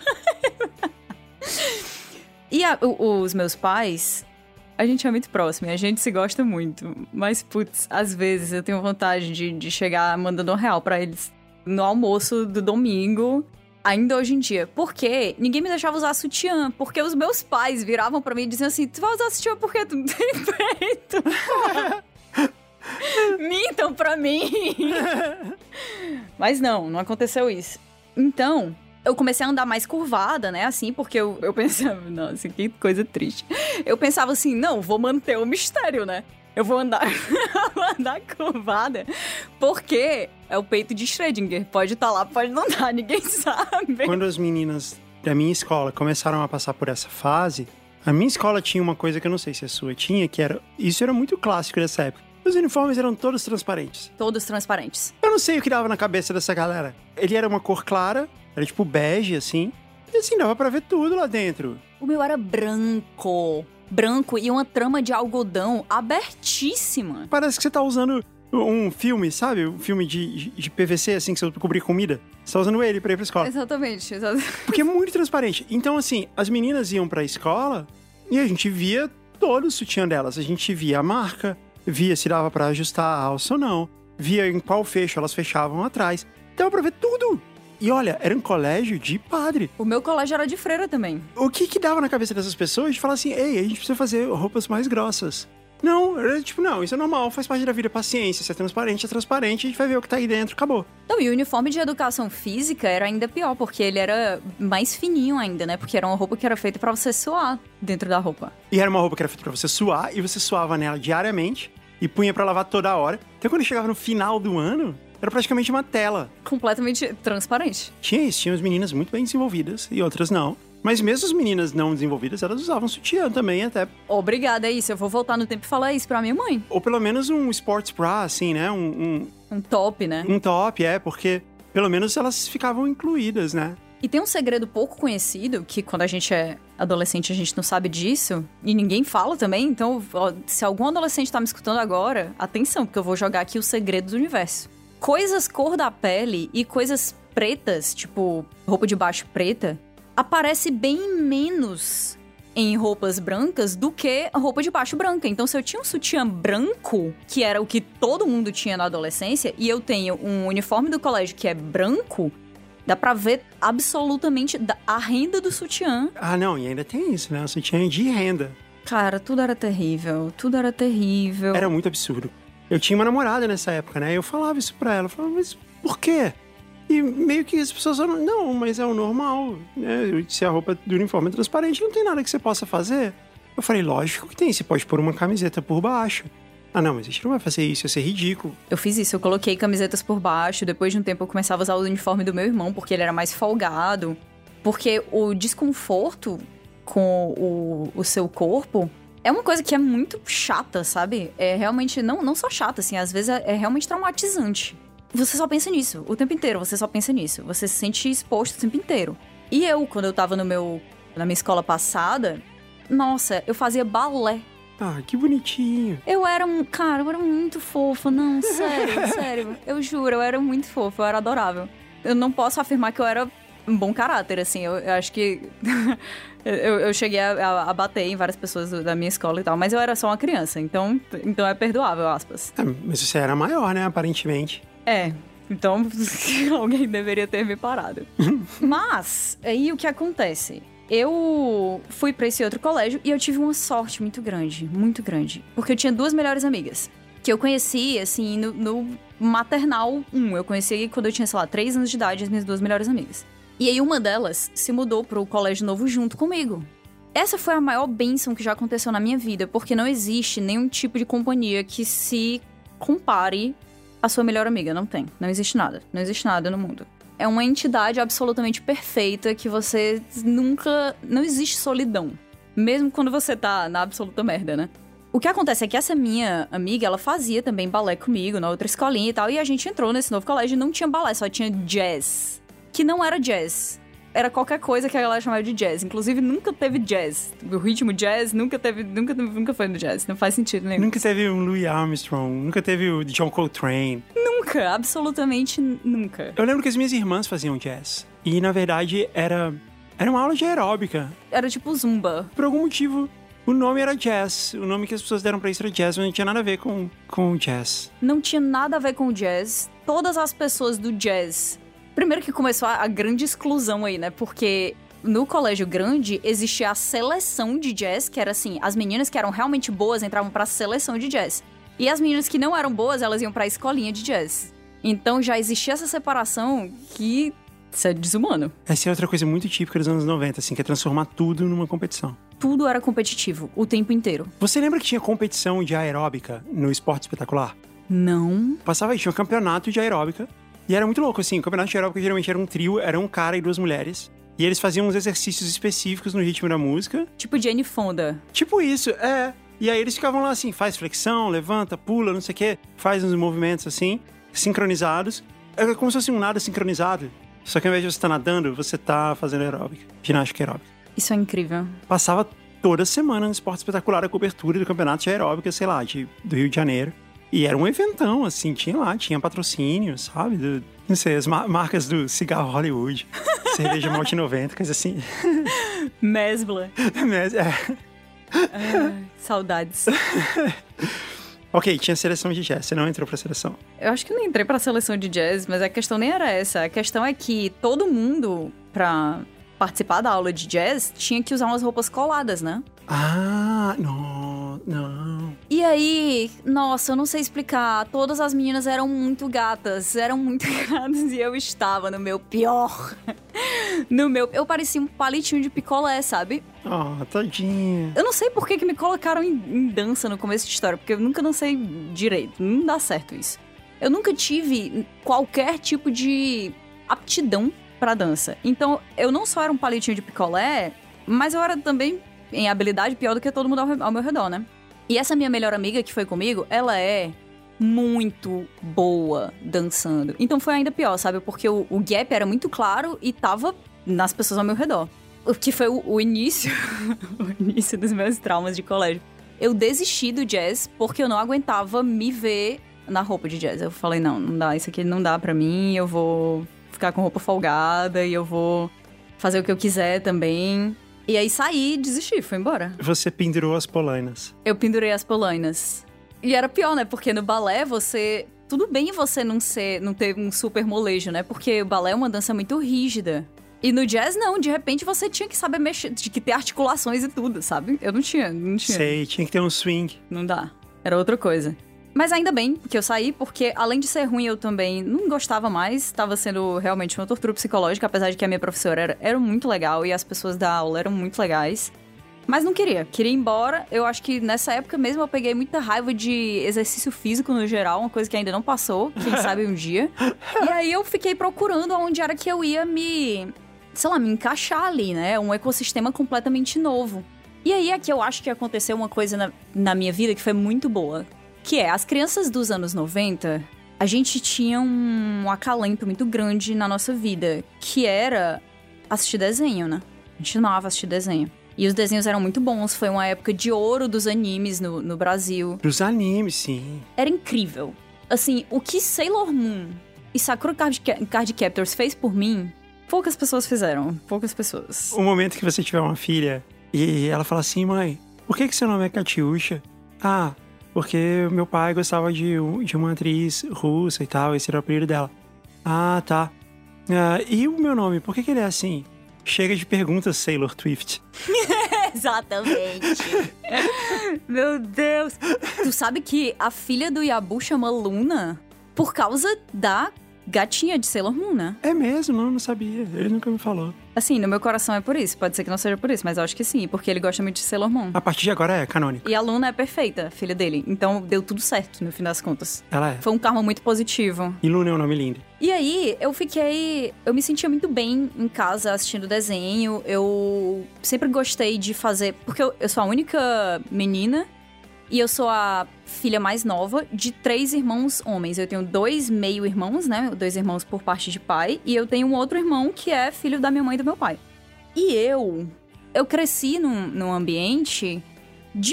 E os meus pais... A gente é muito próximo e a gente se gosta muito. Mas, putz, às vezes eu tenho vontade de chegar mandando R$1 pra eles no almoço do domingo, ainda hoje em dia. Porque ninguém me deixava usar sutiã. Porque os meus pais viravam pra mim e diziam assim, tu vai usar sutiã porque tu não tem peito? Mintam pra mim. Mas não aconteceu isso. Então... Eu comecei a andar mais curvada, né, assim, porque eu pensava, nossa, que coisa triste. Eu pensava assim, não, vou manter o mistério, né? Eu vou andar curvada, porque é o peito de Schrödinger. Pode estar lá, pode não estar, ninguém sabe. Quando as meninas da minha escola começaram a passar por essa fase, a minha escola tinha uma coisa que eu não sei se a sua tinha, que era... Isso era muito clássico dessa época. Os uniformes eram todos transparentes. Todos transparentes. Eu não sei o que dava na cabeça dessa galera. Ele era uma cor clara... Era tipo bege, assim. E assim, dava pra ver tudo lá dentro. O meu era branco. Branco e uma trama de algodão abertíssima. Parece que você tá usando um filme, sabe? Um filme de PVC, assim, que você usa pra cobrir comida. Você tá usando ele pra ir pra escola. Exatamente. Porque é muito transparente. Então, assim, as meninas iam pra escola e a gente via todo o sutiã delas. A gente via a marca, via se dava pra ajustar a alça ou não. Via em qual fecho elas fechavam atrás. Dava pra ver tudo. E olha, era um colégio de padre. O meu colégio era de freira também. O que dava na cabeça dessas pessoas de falar assim, ei, a gente precisa fazer roupas mais grossas. Não, era tipo, não, isso é normal, faz parte da vida, paciência, se é transparente, a gente vai ver o que tá aí dentro, acabou. Não, e o uniforme de educação física era ainda pior, porque ele era mais fininho ainda, né? Porque era uma roupa que era feita pra você suar dentro da roupa. E era uma roupa que era feita pra você suar, e você suava nela diariamente, e punha pra lavar toda hora. Então quando chegava no final do ano... Era praticamente uma tela. Completamente transparente. Tinha as meninas muito bem desenvolvidas e outras não. Mas mesmo as meninas não desenvolvidas, elas usavam sutiã também até. Obrigada, é isso. Eu vou voltar no tempo e falar isso pra minha mãe. Ou pelo menos um sports bra, assim, né? Um top, né? Um top, porque pelo menos elas ficavam incluídas, né? E tem um segredo pouco conhecido, que quando a gente é adolescente a gente não sabe disso, e ninguém fala também, então ó, se algum adolescente tá me escutando agora, atenção, porque eu vou jogar aqui o segredo do universo. Coisas cor da pele e coisas pretas, tipo roupa de baixo preta, aparece bem menos em roupas brancas do que roupa de baixo branca. Então se eu tinha um sutiã branco, que era o que todo mundo tinha na adolescência, e eu tenho um uniforme do colégio que é branco, dá pra ver absolutamente a renda do sutiã. Ah, não, e ainda tem isso, né? O sutiã de renda. Cara, tudo era terrível. Tudo era terrível. Era muito absurdo. Eu tinha uma namorada nessa época, né? Eu falava isso pra ela. Eu falava, mas por quê? E meio que as pessoas falam, não, mas é o normal, né? Se a roupa do uniforme é transparente, não tem nada que você possa fazer. Eu falei, lógico que tem. Você pode pôr uma camiseta por baixo. Ah, não, mas a gente não vai fazer isso, ia ser ridículo. Eu fiz isso, eu coloquei camisetas por baixo, depois de um tempo eu começava a usar o uniforme do meu irmão, porque ele era mais folgado. Porque o desconforto com o seu corpo é uma coisa que é muito chata, sabe? É realmente, não só chata, assim, às vezes é realmente traumatizante. Você só pensa nisso, o tempo inteiro, você só pensa nisso. Você se sente exposto o tempo inteiro. E eu, quando eu tava na minha escola passada, nossa, eu fazia balé. Ah, que bonitinho. Eu era muito fofa. Não, sério, sério. Eu juro, eu era muito fofa, eu era adorável. Eu não posso afirmar que eu era um bom caráter, assim. Eu acho que eu cheguei a bater em várias pessoas da minha escola e tal, mas eu era só uma criança, então é perdoável, aspas. Mas você era maior, né, aparentemente. Então alguém deveria ter me parado. Mas, aí o que acontece? Eu fui pra esse outro colégio e eu tive uma sorte muito grande, porque eu tinha 2 melhores amigas, que eu conheci, assim, no maternal 1. Eu conheci quando eu tinha, sei lá, 3 anos de idade, as minhas 2 melhores amigas. E aí uma delas se mudou pro colégio novo junto comigo. Essa foi a maior bênção que já aconteceu na minha vida, porque não existe nenhum tipo de companhia que se compare à sua melhor amiga. Não existe nada no mundo. É uma entidade absolutamente perfeita que você nunca... Não existe solidão. Mesmo quando você tá na absoluta merda, né? O que acontece é que essa minha amiga, ela fazia também balé comigo na outra escolinha e tal. E a gente entrou nesse novo colégio e não tinha balé, só tinha jazz. Que não era jazz. Era qualquer coisa que a galera chamava de jazz. Inclusive, nunca teve jazz. O ritmo jazz nunca foi no jazz. Não faz sentido nenhum. Nunca teve um Louis Armstrong. Nunca teve o John Coltrane. Nunca, absolutamente nunca. Eu lembro que as minhas irmãs faziam jazz. E, na verdade, era uma aula de aeróbica. Era tipo zumba. Por algum motivo, o nome era jazz. O nome que as pessoas deram pra isso era jazz, mas não tinha nada a ver com o jazz. Não tinha nada a ver com o jazz. Todas as pessoas do jazz... Primeiro que começou a grande exclusão aí, né? Porque no colégio grande existia a seleção de jazz, que era assim, as meninas que eram realmente boas entravam pra seleção de jazz. E as meninas que não eram boas, elas iam pra escolinha de jazz. Então já existia essa separação que... Isso é desumano. Essa é outra coisa muito típica dos anos 90, assim, que é transformar tudo numa competição. Tudo era competitivo, o tempo inteiro. Você lembra que tinha competição de aeróbica no Esporte Espetacular? Não. Passava aí, tinha um campeonato de aeróbica. E era muito louco, assim, o campeonato de aeróbica geralmente era um trio, era um cara e 2 mulheres. E eles faziam uns exercícios específicos no ritmo da música. Tipo Jane Fonda. Tipo isso, é. E aí eles ficavam lá assim, faz flexão, levanta, pula, não sei o quê. Faz uns movimentos assim, sincronizados. É como se fosse um nada sincronizado. Só que ao invés de você estar nadando, você tá fazendo aeróbica. Ginástica aeróbica. Isso é incrível. Passava toda semana no Esporte Espetacular a cobertura do campeonato de aeróbica, sei lá, do Rio de Janeiro. E era um eventão, assim, tinha patrocínio, sabe? Não sei, as marcas do cigarro Hollywood, cerveja Malte 90, coisa assim. Mesbla. Saudades. Ok, tinha seleção de jazz, você não entrou pra seleção. Eu acho que eu não entrei pra seleção de jazz, mas a questão nem era essa. A questão é que todo mundo, pra participar da aula de jazz, tinha que usar umas roupas coladas, né? Ah, não. E aí, nossa, eu não sei explicar. Todas as meninas eram muito gatas e eu estava no meu pior. Eu parecia um palitinho de picolé, sabe? Ah, tadinha. Eu não sei por que me colocaram em dança no começo de história, porque eu nunca dancei direito. Não dá certo isso. Eu nunca tive qualquer tipo de aptidão pra dança. Então, eu não só era um palitinho de picolé, mas eu era também, em habilidade, pior do que todo mundo ao meu redor, né? E essa minha melhor amiga que foi comigo, ela é muito boa dançando. Então foi ainda pior, sabe? Porque o gap era muito claro e tava nas pessoas ao meu redor. O que foi o início, o início dos meus traumas de colégio. Eu desisti do jazz porque eu não aguentava me ver na roupa de jazz. Eu falei, não dá, isso aqui não dá pra mim, eu vou ficar com roupa folgada e eu vou fazer o que eu quiser também. E aí saí, desisti, fui embora. Você pendurou as polainas. Eu pendurei as polainas. E era pior, né? Porque no balé você... Tudo bem você não ter um super molejo, né? Porque o balé é uma dança muito rígida. E no jazz, não. De repente, você tinha que saber mexer, tinha que ter articulações e tudo, sabe? Eu não tinha. Sei, tinha que ter um swing. Não dá. Era outra coisa. Mas ainda bem que eu saí, porque além de ser ruim, eu também não gostava mais. Estava sendo realmente uma tortura psicológica, apesar de que a minha professora era muito legal e as pessoas da aula eram muito legais. Mas não queria ir embora. Eu acho que nessa época mesmo eu peguei muita raiva de exercício físico no geral, uma coisa que ainda não passou, quem sabe um dia. E aí eu fiquei procurando onde era que eu ia me encaixar ali, né? Um ecossistema completamente novo. E aí é que eu acho que aconteceu uma coisa na minha vida que foi muito boa. Que é, as crianças dos anos 90, a gente tinha um acalento muito grande na nossa vida, que era assistir desenho, né? A gente amava assistir desenho. E os desenhos eram muito bons, foi uma época de ouro dos animes no Brasil. Dos animes, sim. Era incrível. Assim, o que Sailor Moon e Sakura Card Captors fez por mim, poucas pessoas fizeram, poucas pessoas. O momento que você tiver uma filha e ela fala assim, mãe, por que seu nome é Katiusha? Ah, porque meu pai gostava de uma atriz russa e tal, esse era o apelido dela. Ah, tá. E o meu nome, por que ele é assim? Chega de perguntas, Sailor Swift. Exatamente. Meu Deus. Tu sabe que a filha do Yabu chama Luna por causa da gatinha de Sailor Moon, né? É mesmo? Não sabia. Ele nunca me falou. Assim, no meu coração é por isso. Pode ser que não seja por isso, mas eu acho que sim. Porque ele gosta muito de Sailor Moon. A partir de agora é canônico. E a Luna é perfeita, filha dele. Então deu tudo certo, no fim das contas. Ela é. Foi um karma muito positivo. E Luna é um nome lindo. E aí, eu me sentia muito bem em casa assistindo desenho. Eu sempre gostei de fazer... Porque eu sou a única menina e eu sou a filha mais nova de 3 irmãos homens. Eu tenho 2 meio-irmãos, né? 2 irmãos por parte de pai. E eu tenho um outro irmão que é filho da minha mãe e do meu pai. E eu cresci num ambiente de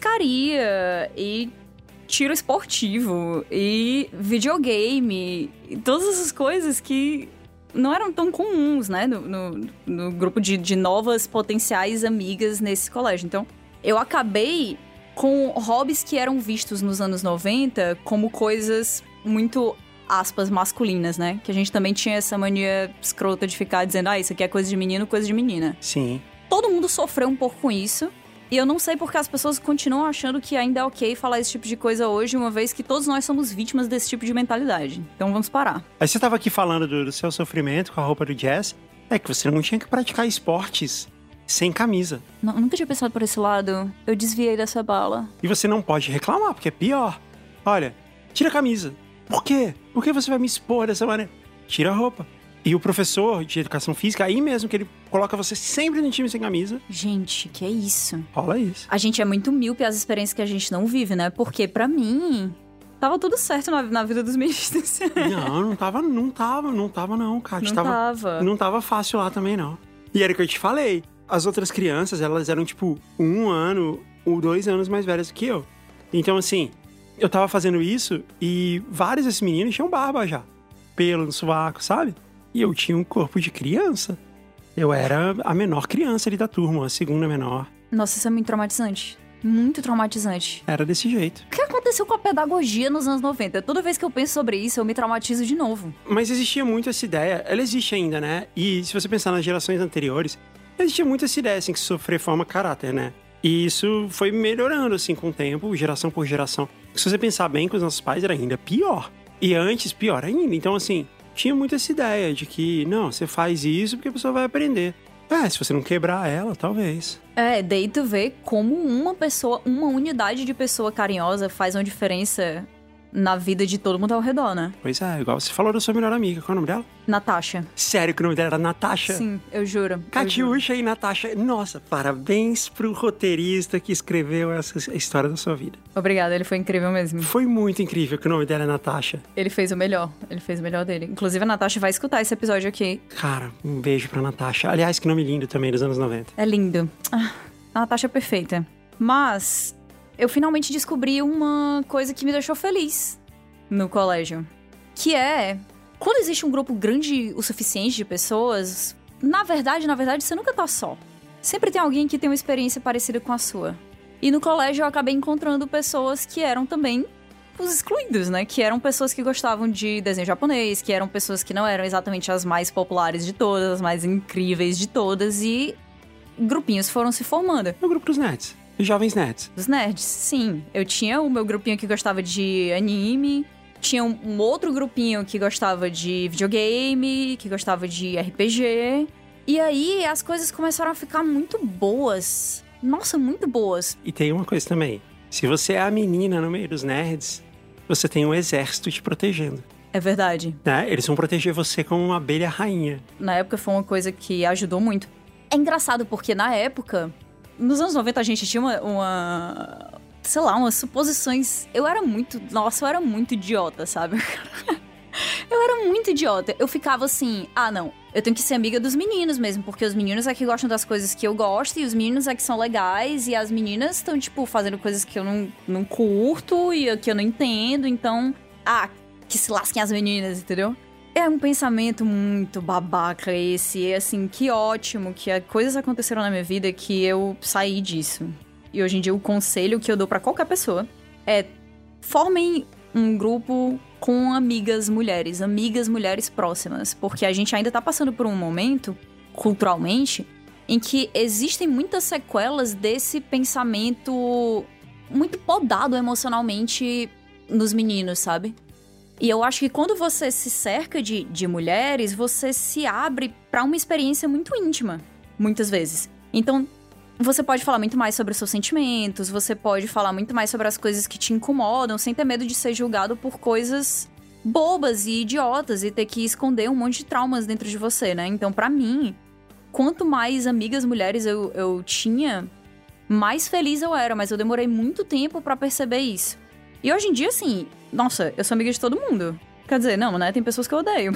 pescaria e tiro esportivo e videogame e todas essas coisas que não eram tão comuns, né, no grupo de novas potenciais amigas nesse colégio. Então, eu acabei com hobbies que eram vistos nos anos 90 como coisas muito, aspas, masculinas, né? Que a gente também tinha essa mania escrota de ficar dizendo, isso aqui é coisa de menino, coisa de menina. Sim. Todo mundo sofreu um pouco com isso. E eu não sei porque as pessoas continuam achando que ainda é ok falar esse tipo de coisa hoje, uma vez que todos nós somos vítimas desse tipo de mentalidade. Então vamos parar. Aí você tava aqui falando do seu sofrimento com a roupa do jazz, é que você não tinha que praticar esportes sem camisa. Não, nunca tinha pensado por esse lado. Eu desviei dessa bala. E você não pode reclamar, porque é pior. Olha, tira a camisa. Por quê? Por que você vai me expor dessa maneira? Tira a roupa. E o professor de educação física, aí mesmo que ele coloca você sempre no time sem camisa. Gente, que é isso? Rola isso. A gente é muito míope às experiências que a gente não vive, né? Porque pra mim, tava tudo certo na vida dos meninos. Não tava não, cara. Não tava fácil lá também, não. E era o que eu te falei. As outras crianças, elas eram tipo 1 ano ou 2 anos mais velhas que eu. Então, assim, eu tava fazendo isso e vários desses meninos tinham barba já. Pelo no sovaco, sabe? E eu tinha um corpo de criança. Eu era a menor criança ali da turma, a segunda menor. Nossa, isso é muito traumatizante. Muito traumatizante. Era desse jeito. O que aconteceu com a pedagogia nos anos 90? Toda vez que eu penso sobre isso, eu me traumatizo de novo. Mas existia muito essa ideia. Ela existe ainda, né? E se você pensar nas gerações anteriores, existia muito essa ideia, assim, que sofrer forma caráter, né? E isso foi melhorando, assim, com o tempo, geração por geração. Se você pensar bem com os nossos pais, era ainda pior. E antes, pior ainda. Então, assim, tinha muito essa ideia de que, não, você faz isso porque a pessoa vai aprender. Se você não quebrar ela, talvez. Daí tu vê como uma unidade de pessoa carinhosa faz uma diferença na vida de todo mundo ao redor, né? Pois é, igual você falou da sua melhor amiga. Qual é o nome dela? Natasha. Sério que o nome dela era Natasha? Sim, eu juro. Catiuxa e Natasha. Nossa, parabéns pro roteirista que escreveu essa história da sua vida. Obrigada, ele foi incrível mesmo. Foi muito incrível que o nome dela é Natasha. Ele fez o melhor dele. Inclusive a Natasha vai escutar esse episódio aqui. Cara, um beijo pra Natasha. Aliás, que nome lindo também, dos anos 90. É lindo. A Natasha é perfeita. Mas eu finalmente descobri uma coisa que me deixou feliz no colégio. Que é, quando existe um grupo grande o suficiente de pessoas, na verdade, você nunca tá só. Sempre tem alguém que tem uma experiência parecida com a sua. E no colégio eu acabei encontrando pessoas que eram também os excluídos, né? Que eram pessoas que gostavam de desenho japonês, que eram pessoas que não eram exatamente as mais populares de todas, as mais incríveis de todas, e grupinhos foram se formando. O grupo dos nerds. Os jovens nerds. Dos nerds, sim. Eu tinha o meu grupinho que gostava de anime, tinha um outro grupinho que gostava de videogame, que gostava de RPG. E aí as coisas começaram a ficar muito boas. Nossa, muito boas. E tem uma coisa também. Se você é a menina no meio dos nerds, você tem um exército te protegendo. É verdade. Né? Eles vão proteger você como uma abelha rainha. Na época foi uma coisa que ajudou muito. É engraçado porque na época, nos anos 90 a gente tinha sei lá, umas suposições. Eu era muito idiota, sabe? Eu era muito idiota. Eu ficava assim, não, eu tenho que ser amiga dos meninos mesmo, porque os meninos é que gostam das coisas que eu gosto, e os meninos é que são legais, e as meninas estão, tipo, fazendo coisas que eu não curto, e que eu não entendo, então, que se lasquem as meninas, entendeu? É um pensamento muito babaca esse, e assim, que ótimo que coisas aconteceram na minha vida que eu saí disso. E hoje em dia o conselho que eu dou pra qualquer pessoa é: formem um grupo com amigas mulheres próximas, porque a gente ainda tá passando por um momento, culturalmente, em que existem muitas sequelas desse pensamento muito podado emocionalmente nos meninos, sabe? E eu acho que quando você se cerca de mulheres, você se abre pra uma experiência muito íntima, muitas vezes. Então, você pode falar muito mais sobre os seus sentimentos, você pode falar muito mais sobre as coisas que te incomodam, sem ter medo de ser julgado por coisas bobas e idiotas e ter que esconder um monte de traumas dentro de você, né? Então, pra mim, quanto mais amigas mulheres eu tinha, mais feliz eu era, mas eu demorei muito tempo pra perceber isso. E hoje em dia, assim, nossa, eu sou amiga de todo mundo. Quer dizer, não, né? Tem pessoas que eu odeio.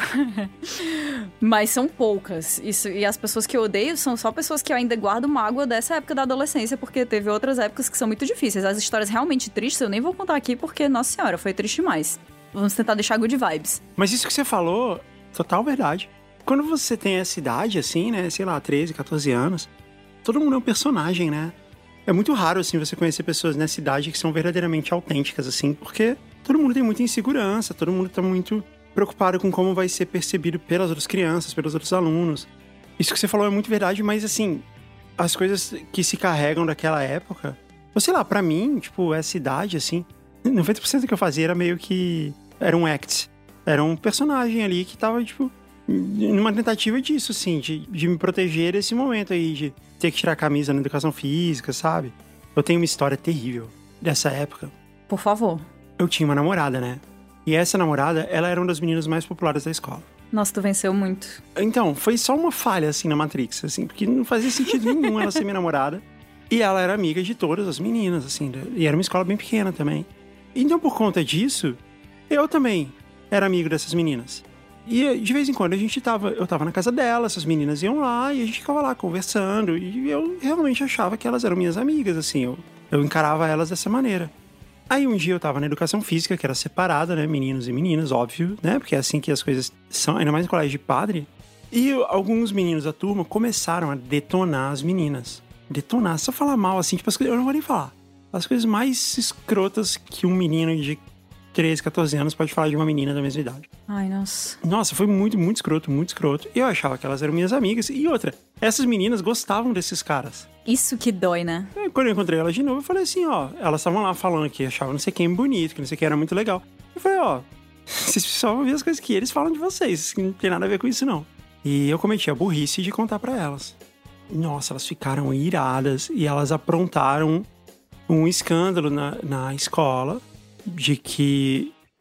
Mas são poucas. E as pessoas que eu odeio são só pessoas que eu ainda guardo mágoa dessa época da adolescência, porque teve outras épocas que são muito difíceis. As histórias realmente tristes eu nem vou contar aqui, porque, nossa senhora, foi triste demais. Vamos tentar deixar good vibes. Mas isso que você falou, total verdade. Quando você tem essa idade, assim, né? Sei lá, 13, 14 anos, todo mundo é um personagem, né? É muito raro, assim, você conhecer pessoas nessa idade que são verdadeiramente autênticas, assim, porque todo mundo tem muita insegurança, todo mundo tá muito preocupado com como vai ser percebido pelas outras crianças, pelos outros alunos. Isso que você falou é muito verdade, mas, assim, as coisas que se carregam daquela época, ou sei lá, pra mim, tipo, essa idade, assim, 90% do que eu fazia era meio que... era um act. Era um personagem ali que tava, tipo, numa tentativa disso, assim, de me proteger desse momento aí, de ter que tirar a camisa na educação física, sabe? Eu tenho uma história terrível dessa época. Por favor. Eu tinha uma namorada, né? E essa namorada, ela era uma das meninas mais populares da escola. Nossa, tu venceu muito. Então, foi só uma falha, assim, na Matrix, assim, porque não fazia sentido nenhum ela ser minha namorada. E ela era amiga de todas as meninas, assim, e era uma escola bem pequena também. Então, por conta disso, eu também era amigo dessas meninas. E de vez em quando eu tava na casa dela, essas meninas iam lá e a gente ficava lá conversando. E eu realmente achava que elas eram minhas amigas, assim, eu encarava elas dessa maneira. Aí um dia eu tava na educação física, que era separada, né, meninos e meninas, óbvio, né, porque é assim que as coisas são, ainda mais no colégio de padre. E alguns meninos da turma começaram a detonar as meninas. Detonar, só falar mal, assim, tipo, eu não vou nem falar. As coisas mais escrotas que um menino de 13, 14 anos pode falar de uma menina da mesma idade. Ai, nossa. Nossa, foi muito, muito escroto, muito escroto. E eu achava que elas eram minhas amigas. E outra, essas meninas gostavam desses caras. Isso que dói, né? Quando eu encontrei elas de novo, eu falei assim, ó... Elas estavam lá falando que achavam não sei quem bonito, que não sei quem era muito legal. Eu falei, ó... Vocês só vão ver as coisas que eles falam de vocês. Que não tem nada a ver com isso, não. E eu cometi a burrice de contar pra elas. Nossa, elas ficaram iradas. E elas aprontaram um escândalo na escola... de que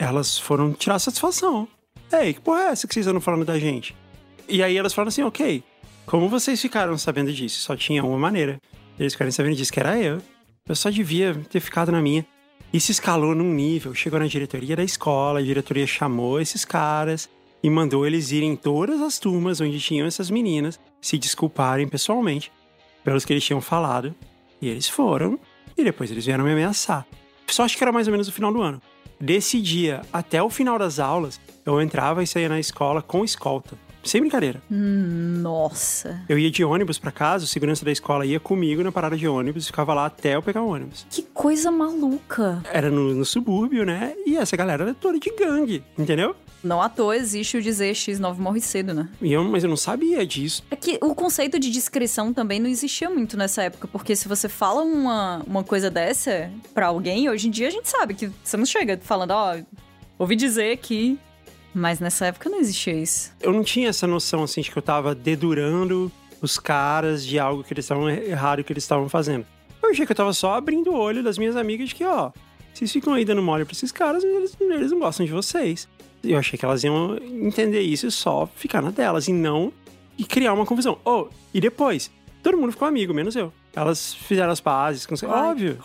elas foram tirar satisfação. Ei, que porra é essa que vocês andam falando da gente? E aí elas falaram assim, ok, como vocês ficaram sabendo disso? Só tinha uma maneira. Eles ficaram sabendo disso, que era eu. Eu só devia ter ficado na minha. Isso escalou num nível, chegou na diretoria da escola, a diretoria chamou esses caras e mandou eles irem em todas as turmas onde tinham essas meninas, se desculparem pessoalmente pelos que eles tinham falado. E eles foram, e depois eles vieram me ameaçar. Só acho que era mais ou menos no final do ano. Desse dia até o final das aulas, eu entrava e saía na escola com escolta. Sem brincadeira. Nossa. Eu ia de ônibus pra casa, o segurança da escola ia comigo na parada de ônibus, ficava lá até eu pegar o ônibus. Que coisa maluca. Era no subúrbio, né? E essa galera era toda de gangue, entendeu? Não à toa existe o dizer X9 morre cedo, né? Mas eu não sabia disso. É que o conceito de discrição também não existia muito nessa época, porque se você fala uma coisa dessa pra alguém, hoje em dia a gente sabe que você não chega falando, ouvi dizer que... Mas nessa época não existia isso. Eu não tinha essa noção, assim, de que eu tava dedurando os caras de algo que eles estavam errado que eles estavam fazendo. Eu achei que eu tava só abrindo o olho das minhas amigas de que, vocês ficam aí dando mole pra esses caras, mas eles não gostam de vocês. Eu achei que elas iam entender isso e só ficar na delas, e criar uma confusão. E depois, todo mundo ficou amigo, menos eu. Elas fizeram as pazes, óbvio.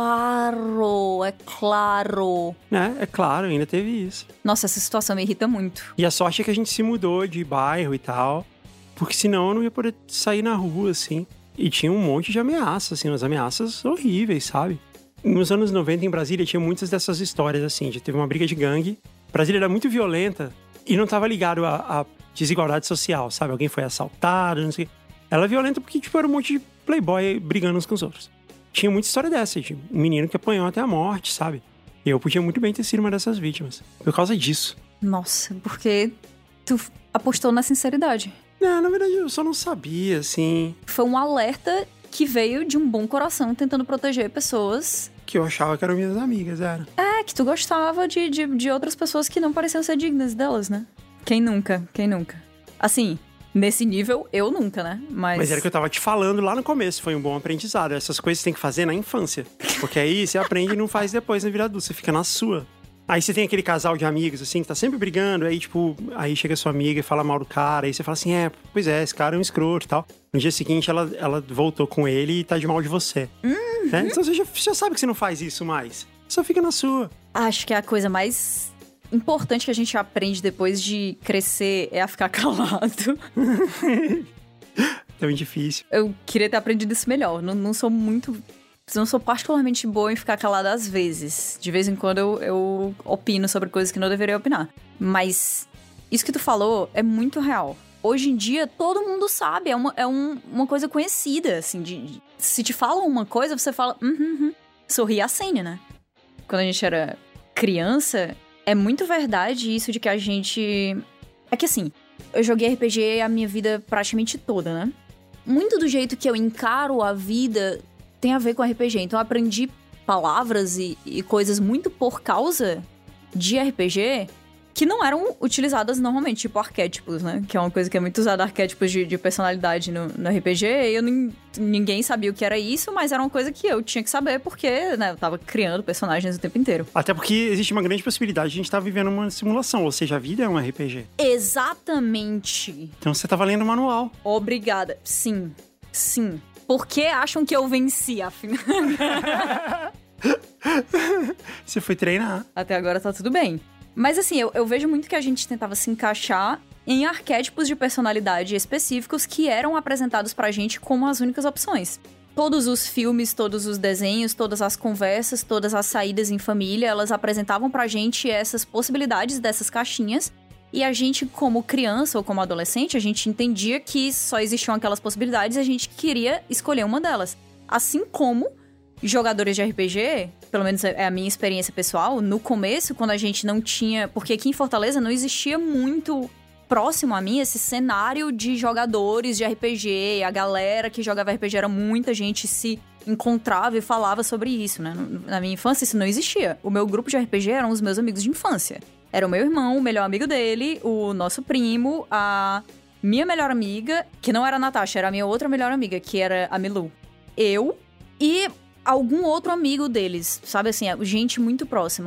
É claro. É claro, ainda teve isso. Nossa, essa situação me irrita muito. E a sorte é que a gente se mudou de bairro e tal, porque senão eu não ia poder sair na rua, assim. E tinha um monte de ameaças, assim, umas ameaças horríveis, sabe? Nos anos 90, em Brasília, tinha muitas dessas histórias, assim, teve uma briga de gangue. Brasília era muito violenta e não tava ligado à desigualdade social, sabe? Alguém foi assaltado, não sei o quê. Ela é violenta porque, era um monte de playboy brigando uns com os outros. Tinha muita história dessa, de um menino que apanhou até a morte, sabe? E eu podia muito bem ter sido uma dessas vítimas. Por causa disso. Nossa, porque tu apostou na sinceridade. Não, na verdade, eu só não sabia, assim. Foi um alerta que veio de um bom coração tentando proteger pessoas... Que eu achava que eram minhas amigas, era. Que tu gostava de outras pessoas que não pareciam ser dignas delas, né? Quem nunca? Assim... Nesse nível, eu nunca, né? Mas era o que eu tava te falando lá no começo, foi um bom aprendizado. Essas coisas você tem que fazer na infância. Porque aí você aprende e não faz depois na vida adulta, você fica na sua. Aí você tem aquele casal de amigos, assim, que tá sempre brigando, aí aí chega sua amiga e fala mal do cara, aí você fala assim, pois é, esse cara é um escroto e tal. No dia seguinte, ela voltou com ele e tá de mal de você. Né? Então você já sabe que você não faz isso mais. Só fica na sua. Acho que é a coisa mais... importante que a gente aprende depois de crescer é a ficar calado. Tão difícil. Eu queria ter aprendido isso melhor. Não sou particularmente boa em ficar calada às vezes. De vez em quando eu opino sobre coisas que não deveria opinar. Mas isso que tu falou é muito real. Hoje em dia, todo mundo sabe. É uma coisa conhecida, assim. Se te falam uma coisa, você fala... Sorri a cena, né? Quando a gente era criança... É muito verdade isso de que a gente... É que assim, eu joguei RPG a minha vida praticamente toda, né? Muito do jeito que eu encaro a vida tem a ver com RPG. Então eu aprendi palavras e coisas muito por causa de RPG que não eram utilizadas normalmente, tipo arquétipos, né? Que é uma coisa que é muito usada, arquétipos de personalidade no RPG. E ninguém sabia o que era isso, mas era uma coisa que eu tinha que saber porque, né, eu tava criando personagens o tempo inteiro. Até porque existe uma grande possibilidade de a gente estar vivendo uma simulação, ou seja, a vida é um RPG. Exatamente. Então você tava lendo o manual. Obrigada. Sim. Por que acham que eu venci, afinal? Você foi treinar. Até agora tá tudo bem. Mas assim, eu vejo muito que a gente tentava se encaixar em arquétipos de personalidade específicos que eram apresentados pra gente como as únicas opções. Todos os filmes, todos os desenhos, todas as conversas, todas as saídas em família, elas apresentavam pra gente essas possibilidades dessas caixinhas. E a gente, como criança ou como adolescente, a gente entendia que só existiam aquelas possibilidades e a gente queria escolher uma delas. Assim como jogadores de RPG, pelo menos é a minha experiência pessoal, no começo, quando a gente não tinha... Porque aqui em Fortaleza não existia muito próximo a mim esse cenário de jogadores de RPG. A galera que jogava RPG era muita gente, se encontrava e falava sobre isso, né? Na minha infância isso não existia. O meu grupo de RPG eram os meus amigos de infância. Era o meu irmão, o melhor amigo dele, o nosso primo, a minha melhor amiga, que não era a Natasha, era a minha outra melhor amiga, que era a Milu. Eu e algum outro amigo deles, sabe assim, gente muito próxima.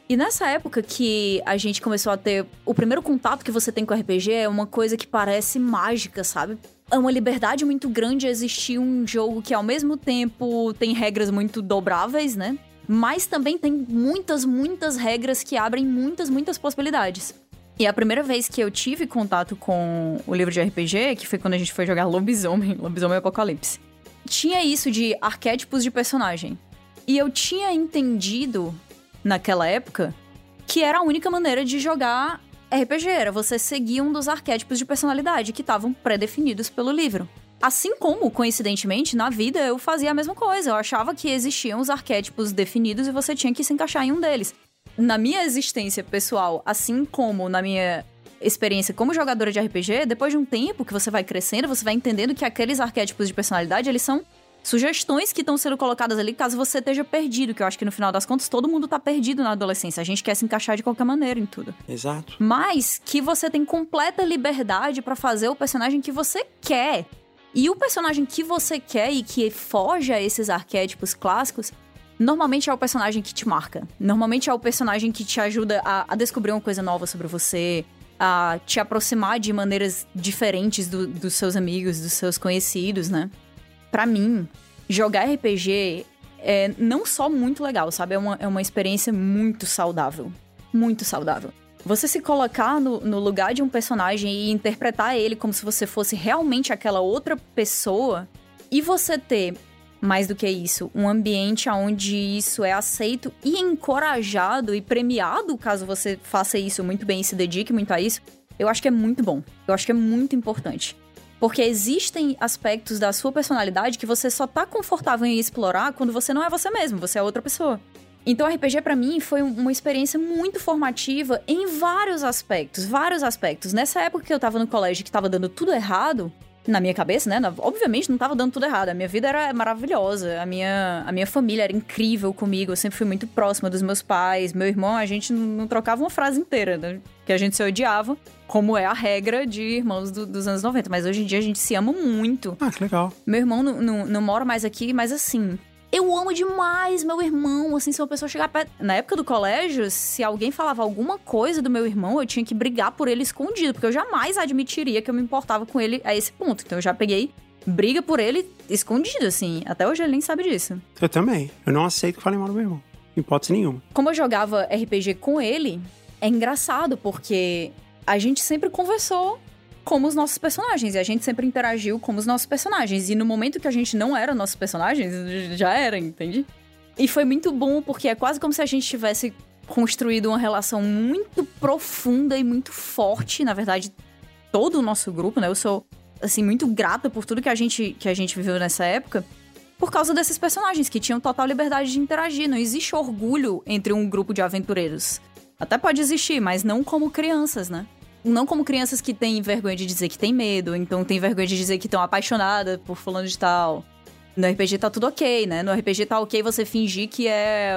E nessa época que a gente começou a ter... O primeiro contato que você tem com o RPG é uma coisa que parece mágica, sabe? É uma liberdade muito grande existir um jogo que, ao mesmo tempo, tem regras muito dobráveis, né? Mas também tem muitas, muitas regras que abrem muitas, muitas possibilidades. E a primeira vez que eu tive contato com o livro de RPG, que foi quando a gente foi jogar Lobisomem Apocalipse, tinha isso de arquétipos de personagem. E eu tinha entendido, naquela época, que era a única maneira de jogar RPG, era você seguir um dos arquétipos de personalidade que estavam pré-definidos pelo livro. Assim como, coincidentemente, na vida eu fazia a mesma coisa. Eu achava que existiam os arquétipos definidos e você tinha que se encaixar em um deles. Na minha existência pessoal, assim como na minha experiência como jogadora de RPG, depois de um tempo que você vai crescendo, você vai entendendo que aqueles arquétipos de personalidade, eles são sugestões que estão sendo colocadas ali caso você esteja perdido, que eu acho que no final das contas todo mundo tá perdido na adolescência. A gente quer se encaixar de qualquer maneira em tudo. Exato. Mas que você tem completa liberdade pra fazer o personagem que você quer. E o personagem que você quer e que foge a esses arquétipos clássicos, normalmente é o personagem que te marca. Normalmente é o personagem que te ajuda a descobrir uma coisa nova sobre você, a te aproximar de maneiras diferentes dos seus amigos, dos seus conhecidos, né? Pra mim, jogar RPG é não só muito legal, sabe? É uma experiência muito saudável. Muito saudável. Você se colocar no lugar de um personagem e interpretar ele como se você fosse realmente aquela outra pessoa, e você ter, mais do que isso, um ambiente onde isso é aceito e encorajado e premiado, caso você faça isso muito bem e se dedique muito a isso, eu acho que é muito bom. Eu acho que é muito importante. Porque existem aspectos da sua personalidade que você só tá confortável em explorar quando você não é você mesmo, você é outra pessoa. Então, o RPG pra mim foi uma experiência muito formativa em vários aspectos, Nessa época que eu tava no colégio que tava dando tudo errado, na minha cabeça, né? Obviamente não tava dando tudo errado, a minha vida era maravilhosa, a minha família era incrível comigo, eu sempre fui muito próxima dos meus pais, meu irmão, a gente não trocava uma frase inteira, né? Que a gente se odiava, como é a regra de irmãos dos anos 90, mas hoje em dia a gente se ama muito. Ah, que legal. Meu irmão não mora mais aqui, mas assim... Eu amo demais meu irmão, assim, se uma pessoa chegar perto... Na época do colégio, se alguém falava alguma coisa do meu irmão, eu tinha que brigar por ele escondido, porque eu jamais admitiria que eu me importava com ele a esse ponto. Então eu já peguei briga por ele escondido, assim. Até hoje ele nem sabe disso. Eu também. Eu não aceito que falem mal do meu irmão. Em hipótese nenhuma. Como eu jogava RPG com ele, é engraçado, porque a gente sempre conversou como os nossos personagens, e a gente sempre interagiu como os nossos personagens, e no momento que a gente não era nossos personagens, já era, entende? E foi muito bom, porque é quase como se a gente tivesse construído uma relação muito profunda e muito forte, na verdade, todo o nosso grupo, né? Eu sou, assim, muito grata por tudo que a gente viveu nessa época, por causa desses personagens que tinham total liberdade de interagir. Não existe orgulho entre um grupo de aventureiros. Até pode existir, mas não como crianças, né? Não como crianças que têm vergonha de dizer que tem medo, então tem vergonha de dizer que estão apaixonadas por fulano de tal. No RPG tá tudo ok, né? No RPG tá ok você fingir que é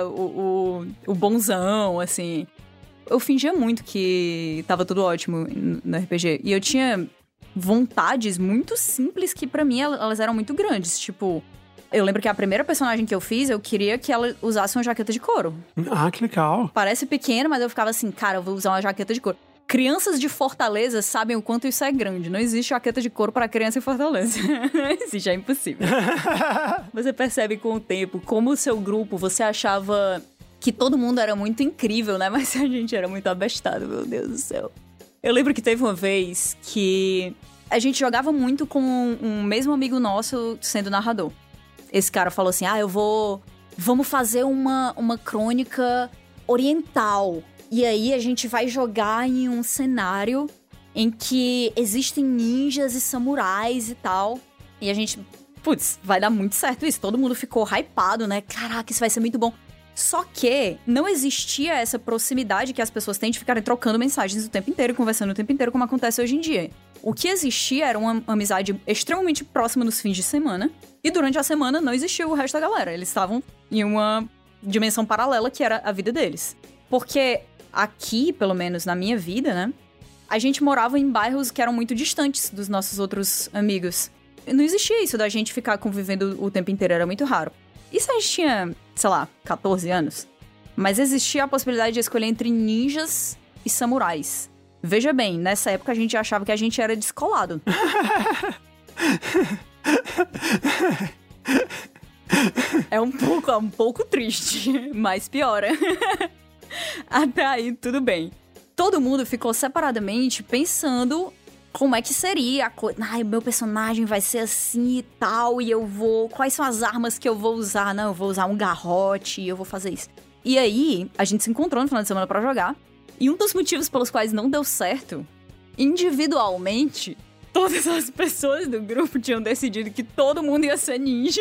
o bonzão, assim. Eu fingia muito que tava tudo ótimo no RPG. E eu tinha vontades muito simples que pra mim elas eram muito grandes. Tipo, eu lembro que a primeira personagem que eu fiz, eu queria que ela usasse uma jaqueta de couro. Ah, que legal. Parece pequeno, mas eu ficava assim, cara, eu vou usar uma jaqueta de couro. Crianças de Fortaleza sabem o quanto isso é grande. Não existe jaqueta de couro para criança em Fortaleza. Não existe, é impossível. Você percebe com o tempo como o seu grupo, você achava que todo mundo era muito incrível, né? Mas a gente era muito abestado, meu Deus do céu. Eu lembro que teve uma vez que a gente jogava muito com um mesmo amigo nosso sendo narrador. Esse cara falou assim, vamos fazer uma crônica oriental. E aí a gente vai jogar em um cenário em que existem ninjas e samurais e tal. E a gente, vai dar muito certo isso. Todo mundo ficou hypado, né? Caraca, isso vai ser muito bom. Só que não existia essa proximidade que as pessoas têm de ficarem trocando mensagens o tempo inteiro, conversando o tempo inteiro, como acontece hoje em dia. O que existia era uma amizade extremamente próxima nos fins de semana. E durante a semana não existia o resto da galera. Eles estavam em uma dimensão paralela que era a vida deles. Porque aqui, pelo menos na minha vida, né? A gente morava em bairros que eram muito distantes dos nossos outros amigos. Não existia isso da gente ficar convivendo o tempo inteiro, era muito raro. Isso a gente tinha, sei lá, 14 anos. Mas existia a possibilidade de escolher entre ninjas e samurais. Veja bem, nessa época a gente achava que a gente era descolado. É um pouco triste, mas piora. Até aí, tudo bem. Todo mundo ficou separadamente pensando como é que seria a coisa. Ai, meu personagem vai ser assim e tal, e eu vou... Quais são as armas que eu vou usar? Não, eu vou usar um garrote e eu vou fazer isso. E aí, a gente se encontrou no final de semana pra jogar. E um dos motivos pelos quais não deu certo, individualmente, todas as pessoas do grupo tinham decidido que todo mundo ia ser ninja.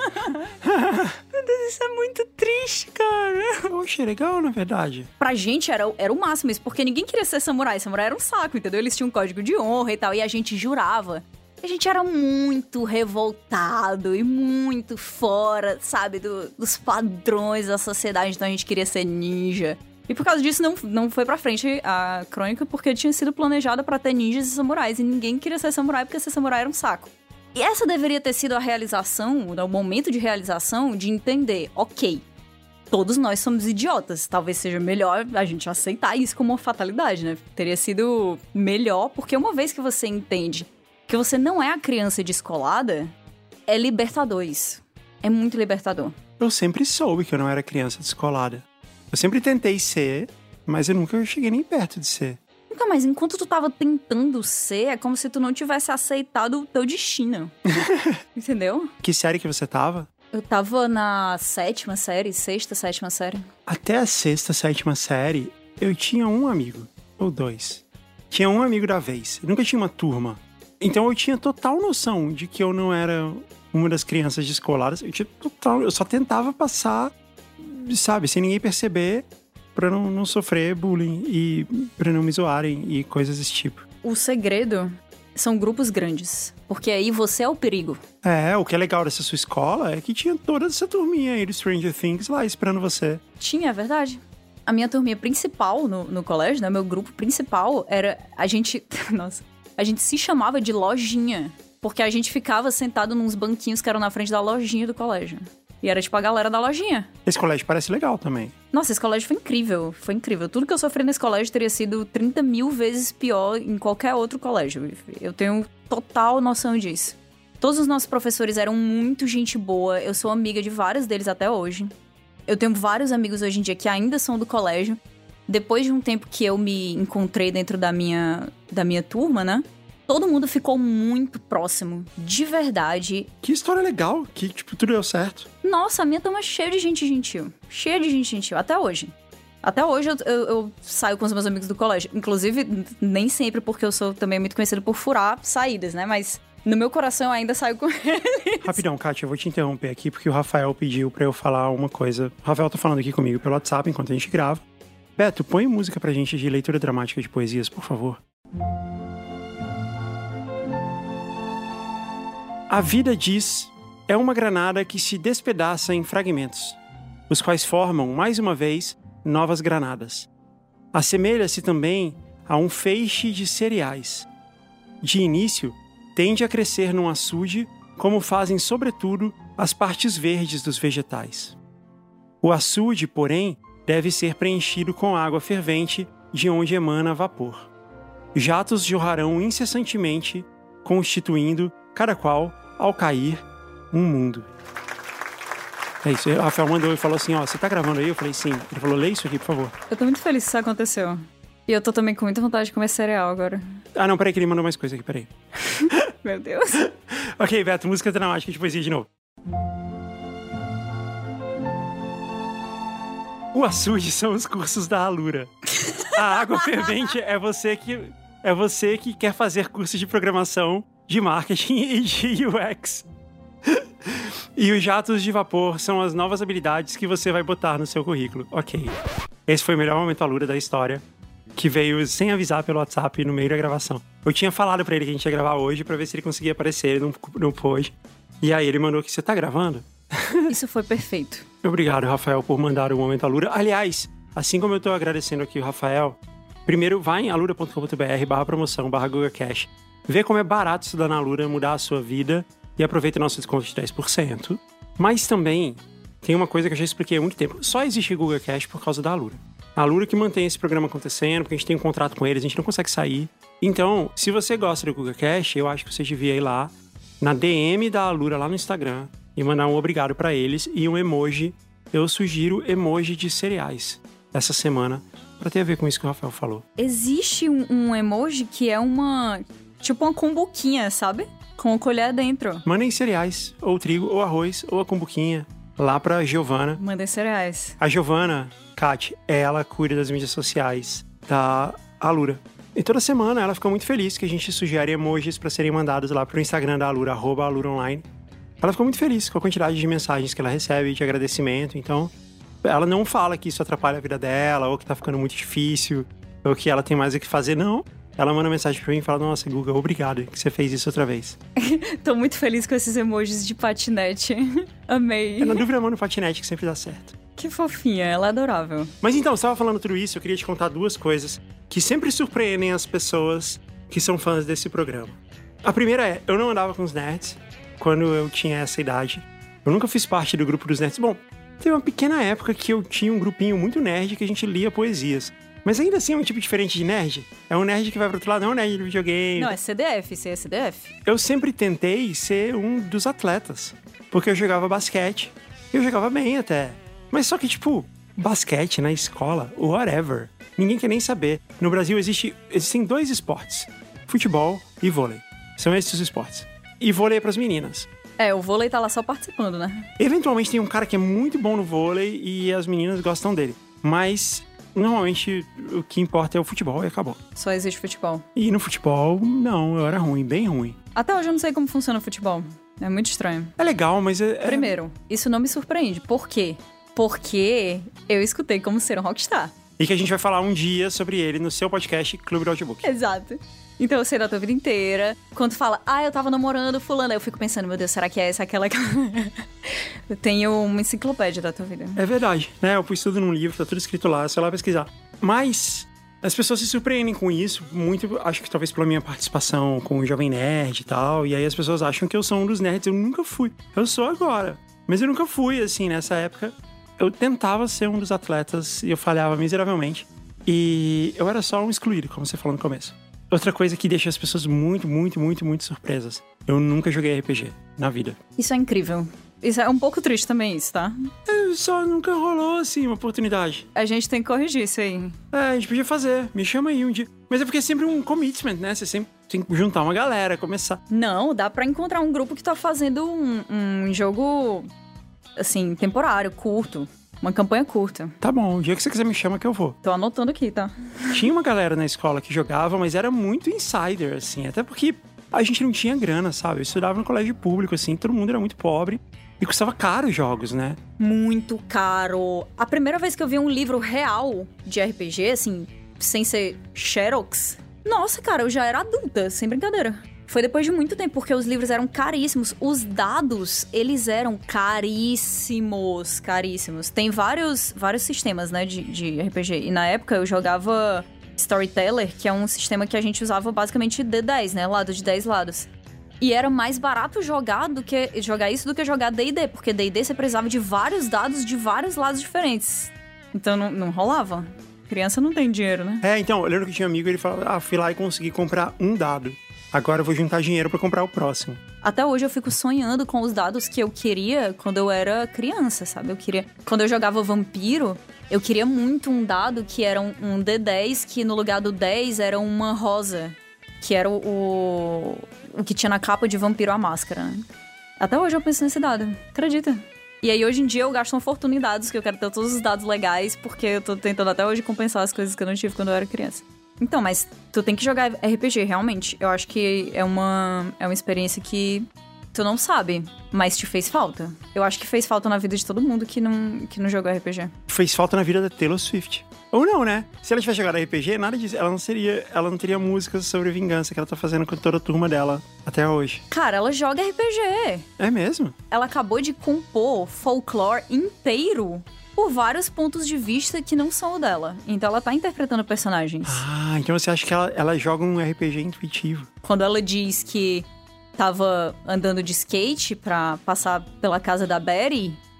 Meu Deus, isso é muito triste, cara. Eu achei legal, na verdade. Pra gente era o máximo isso, porque ninguém queria ser samurai. Samurai era um saco, entendeu? Eles tinham um código de honra e tal, e a gente jurava. A gente era muito revoltado e muito fora, sabe, dos padrões da sociedade, então a gente queria ser ninja. E por causa disso não foi pra frente a crônica, porque tinha sido planejada pra ter ninjas e samurais, e ninguém queria ser samurai porque ser samurai era um saco. E essa deveria ter sido a realização, o momento de realização de entender, ok, todos nós somos idiotas, talvez seja melhor a gente aceitar isso como uma fatalidade, né? Teria sido melhor, porque uma vez que você entende que você não é a criança descolada, é libertador isso. É muito libertador. Eu sempre soube que eu não era criança descolada. Eu sempre tentei ser, mas eu nunca cheguei nem perto de ser. Nunca, mas enquanto tu tava tentando ser, é como se tu não tivesse aceitado o teu destino. Entendeu? Que série que você tava? Eu tava na sexta, sétima série. Até a sexta, sétima série, eu tinha um amigo, ou dois. Tinha um amigo da vez. Eu nunca tinha uma turma. Então eu tinha total noção de que eu não era uma das crianças descoladas. Eu só tentava passar, sabe, sem ninguém perceber, pra não sofrer bullying e pra não me zoarem e coisas desse tipo. O segredo são grupos grandes, porque aí você é o perigo. O que é legal dessa sua escola é que tinha toda essa turminha aí do Stranger Things lá esperando você. Tinha, é verdade. A minha turminha principal no colégio, né, meu grupo principal era a gente... Nossa... A gente se chamava de lojinha, porque a gente ficava sentado nos banquinhos que eram na frente da lojinha do colégio. E era tipo a galera da lojinha. Esse colégio parece legal também. Nossa, esse colégio foi incrível. Tudo que eu sofri nesse colégio teria sido 30 mil vezes pior em qualquer outro colégio. Eu tenho total noção disso. Todos os nossos professores eram muito gente boa, eu sou amiga de vários deles até hoje. Eu tenho vários amigos hoje em dia que ainda são do colégio. Depois de um tempo que eu me encontrei dentro da minha turma, né? Todo mundo ficou muito próximo, de verdade. Que história legal, que, tipo, tudo deu certo. Nossa, a minha turma é cheia de gente gentil. Cheia de gente gentil, até hoje. Até hoje eu saio com os meus amigos do colégio. Inclusive, nem sempre, porque eu sou também muito conhecida por furar saídas, né? Mas no meu coração eu ainda saio com eles. Rapidão, Kátia, eu vou te interromper aqui, porque o Rafael pediu pra eu falar uma coisa. O Rafael tá falando aqui comigo pelo WhatsApp, enquanto a gente grava. Beto, põe música pra gente de leitura dramática de poesias, por favor. A vida, diz, é uma granada que se despedaça em fragmentos, os quais formam, mais uma vez, novas granadas. Assemelha-se também a um feixe de cereais. De início, tende a crescer num açude, como fazem, sobretudo, as partes verdes dos vegetais. O açude, porém, deve ser preenchido com água fervente, de onde emana vapor. Jatos jorrarão incessantemente, constituindo, cada qual, ao cair, um mundo. É isso. O Rafael mandou e falou assim, você tá gravando aí? Eu falei, sim. Ele falou, lê isso aqui, por favor. Eu tô muito feliz que isso aconteceu. E eu tô também com muita vontade de comer cereal agora. Ah, não, peraí, que ele mandou mais coisa aqui, peraí. Meu Deus. Ok, Beto, música dramática de poesia de novo. O açude são os cursos da Alura. A água fervente é você que quer fazer cursos de programação, de marketing e de UX. E os jatos de vapor são as novas habilidades que você vai botar no seu currículo. Ok. Esse foi o melhor momento Alura da história, que veio sem avisar pelo WhatsApp no meio da gravação. Eu tinha falado pra ele que a gente ia gravar hoje pra ver se ele conseguia aparecer, ele não pôde. E aí ele mandou que você tá gravando? Isso foi perfeito. Obrigado, Rafael, por mandar o Momento Alura. Aliás, assim como eu tô agradecendo aqui o Rafael, primeiro vai em alura.com.br/promoção/GugaCash. Vê como é barato estudar na Alura, mudar a sua vida e aproveita o nosso desconto de 10%. Mas também tem uma coisa que eu já expliquei há muito tempo. Só existe GugaCast por causa da Alura. A Alura que mantém esse programa acontecendo, porque a gente tem um contrato com eles, a gente não consegue sair. Então, se você gosta do GugaCast, eu acho que você devia ir lá na DM da Alura lá no Instagram e mandar um obrigado pra eles e um emoji. Eu sugiro emoji de cereais essa semana, pra ter a ver com isso que o Rafael falou. Existe um emoji que é tipo uma cumbuquinha, sabe? Com a colher dentro. Mandem cereais, ou trigo, ou arroz, ou a cumbuquinha, lá pra Giovana. Mandem cereais. A Giovana, Kat, ela cuida das mídias sociais da Alura. E toda semana ela fica muito feliz que a gente sugere emojis pra serem mandados lá pro Instagram da Alura, @aluraonline. Ela ficou muito feliz com a quantidade de mensagens que ela recebe, de agradecimento. Então, ela não fala que isso atrapalha a vida dela, ou que tá ficando muito difícil, ou que ela tem mais o que fazer, não. Ela manda mensagem pra mim e fala, nossa, Guga, obrigado que você fez isso outra vez. Tô muito feliz com esses emojis de patinete. Amei. É na dúvida, mano, patinete que sempre dá certo. Que fofinha, ela é adorável. Mas então, você tava falando tudo isso, eu queria te contar duas coisas que sempre surpreendem as pessoas que são fãs desse programa. A primeira é, eu não andava com os nerds quando eu tinha essa idade. Eu nunca fiz parte do grupo dos nerds. Bom, teve uma pequena época que eu tinha um grupinho muito nerd que a gente lia poesias. Mas ainda assim é um tipo diferente de nerd. É um nerd que vai pro outro lado, não é um nerd de videogame. Não, é CDF, você é CDF. Eu sempre tentei ser um dos atletas. Porque eu jogava basquete. Eu jogava bem até. Mas só que, tipo, basquete na escola, whatever. Ninguém quer nem saber. No Brasil existem 2 esportes. Futebol e vôlei. São esses os esportes. E vôlei é pras meninas. É, o vôlei tá lá só participando, né? Eventualmente tem um cara que é muito bom no vôlei e as meninas gostam dele. Mas, normalmente, o que importa é o futebol e acabou. Só existe futebol. E no futebol, não, eu era ruim, bem ruim. Até hoje eu não sei como funciona o futebol. É muito estranho. É legal, mas Primeiro, isso não me surpreende. Por quê? Porque eu escutei como ser um rockstar. E que a gente vai falar um dia sobre ele no seu podcast Clube do Audiobook. Exato. Então eu sei da tua vida inteira. Quando fala, eu tava namorando fulano, eu fico pensando, meu Deus, será que é essa, aquela... Eu tenho uma enciclopédia da tua vida. É verdade, né? Eu pus tudo num livro, tá tudo escrito lá, é só lá pesquisar. Mas as pessoas se surpreendem com isso, muito, acho que talvez pela minha participação com o Jovem Nerd e tal, e aí as pessoas acham que eu sou um dos nerds. Eu nunca fui. Eu sou agora. Mas eu nunca fui, assim, nessa época. Eu tentava ser um dos atletas e eu falhava miseravelmente. E eu era só um excluído, como você falou no começo. Outra coisa que deixa as pessoas muito, muito, muito, muito surpresas. Eu nunca joguei RPG na vida. Isso é incrível. Isso é um pouco triste também, isso, tá? Só nunca rolou, assim, uma oportunidade. A gente tem que corrigir isso aí. A gente podia fazer. Me chama aí um dia. Mas é porque é sempre um commitment, né? Você sempre tem que juntar uma galera, começar. Não, dá pra encontrar um grupo que tá fazendo um jogo, assim, temporário, curto. Uma campanha curta. Tá bom, o dia que você quiser me chama que eu vou. Tô anotando aqui, tá? Tinha uma galera na escola que jogava, mas era muito insider, assim. Até porque a gente não tinha grana, sabe? Eu estudava no colégio público, assim, todo mundo era muito pobre. E custava caro os jogos, né? Muito caro. A primeira vez que eu vi um livro real de RPG, assim, sem ser Xerox... Nossa, cara, eu já era adulta, sem brincadeira. Foi depois de muito tempo, porque os livros eram caríssimos. Os dados, eles eram caríssimos, caríssimos. Tem vários sistemas, né, de RPG. E na época eu jogava Storyteller, que é um sistema que a gente usava basicamente D10, né, lado de 10 lados. E era mais barato jogar isso do que jogar D&D, porque D&D você precisava de vários dados de vários lados diferentes. Então não rolava. Criança não tem dinheiro, né? Então, eu lembro que tinha um amigo, ele falava, fui lá e consegui comprar um dado. Agora eu vou juntar dinheiro pra comprar o próximo. Até hoje eu fico sonhando com os dados que eu queria quando eu era criança, sabe? Quando eu jogava Vampiro, eu queria muito um dado que era um D10, que no lugar do 10 era uma rosa. Que era o que tinha na capa de Vampiro a Máscara, né? Até hoje eu penso nesse dado, acredita? E aí hoje em dia eu gasto uma fortuna em dados, que eu quero ter todos os dados legais, porque eu tô tentando até hoje compensar as coisas que eu não tive quando eu era criança. Então, mas tu tem que jogar RPG, realmente. Eu acho que é uma experiência que tu não sabe, mas te fez falta. Eu acho que fez falta na vida de todo mundo que não jogou RPG. Fez falta na vida da Taylor Swift. Ou não, né? Se ela tivesse jogado RPG, nada disso. Ela não teria músicas sobre vingança que ela tá fazendo com toda a turma dela até hoje. Cara, ela joga RPG. É mesmo? Ela acabou de compor folclore inteiro por vários pontos de vista que não são o dela. Então ela tá interpretando personagens. Então você acha que ela joga um RPG intuitivo? Quando ela diz que tava andando de skate pra passar pela casa da Betty,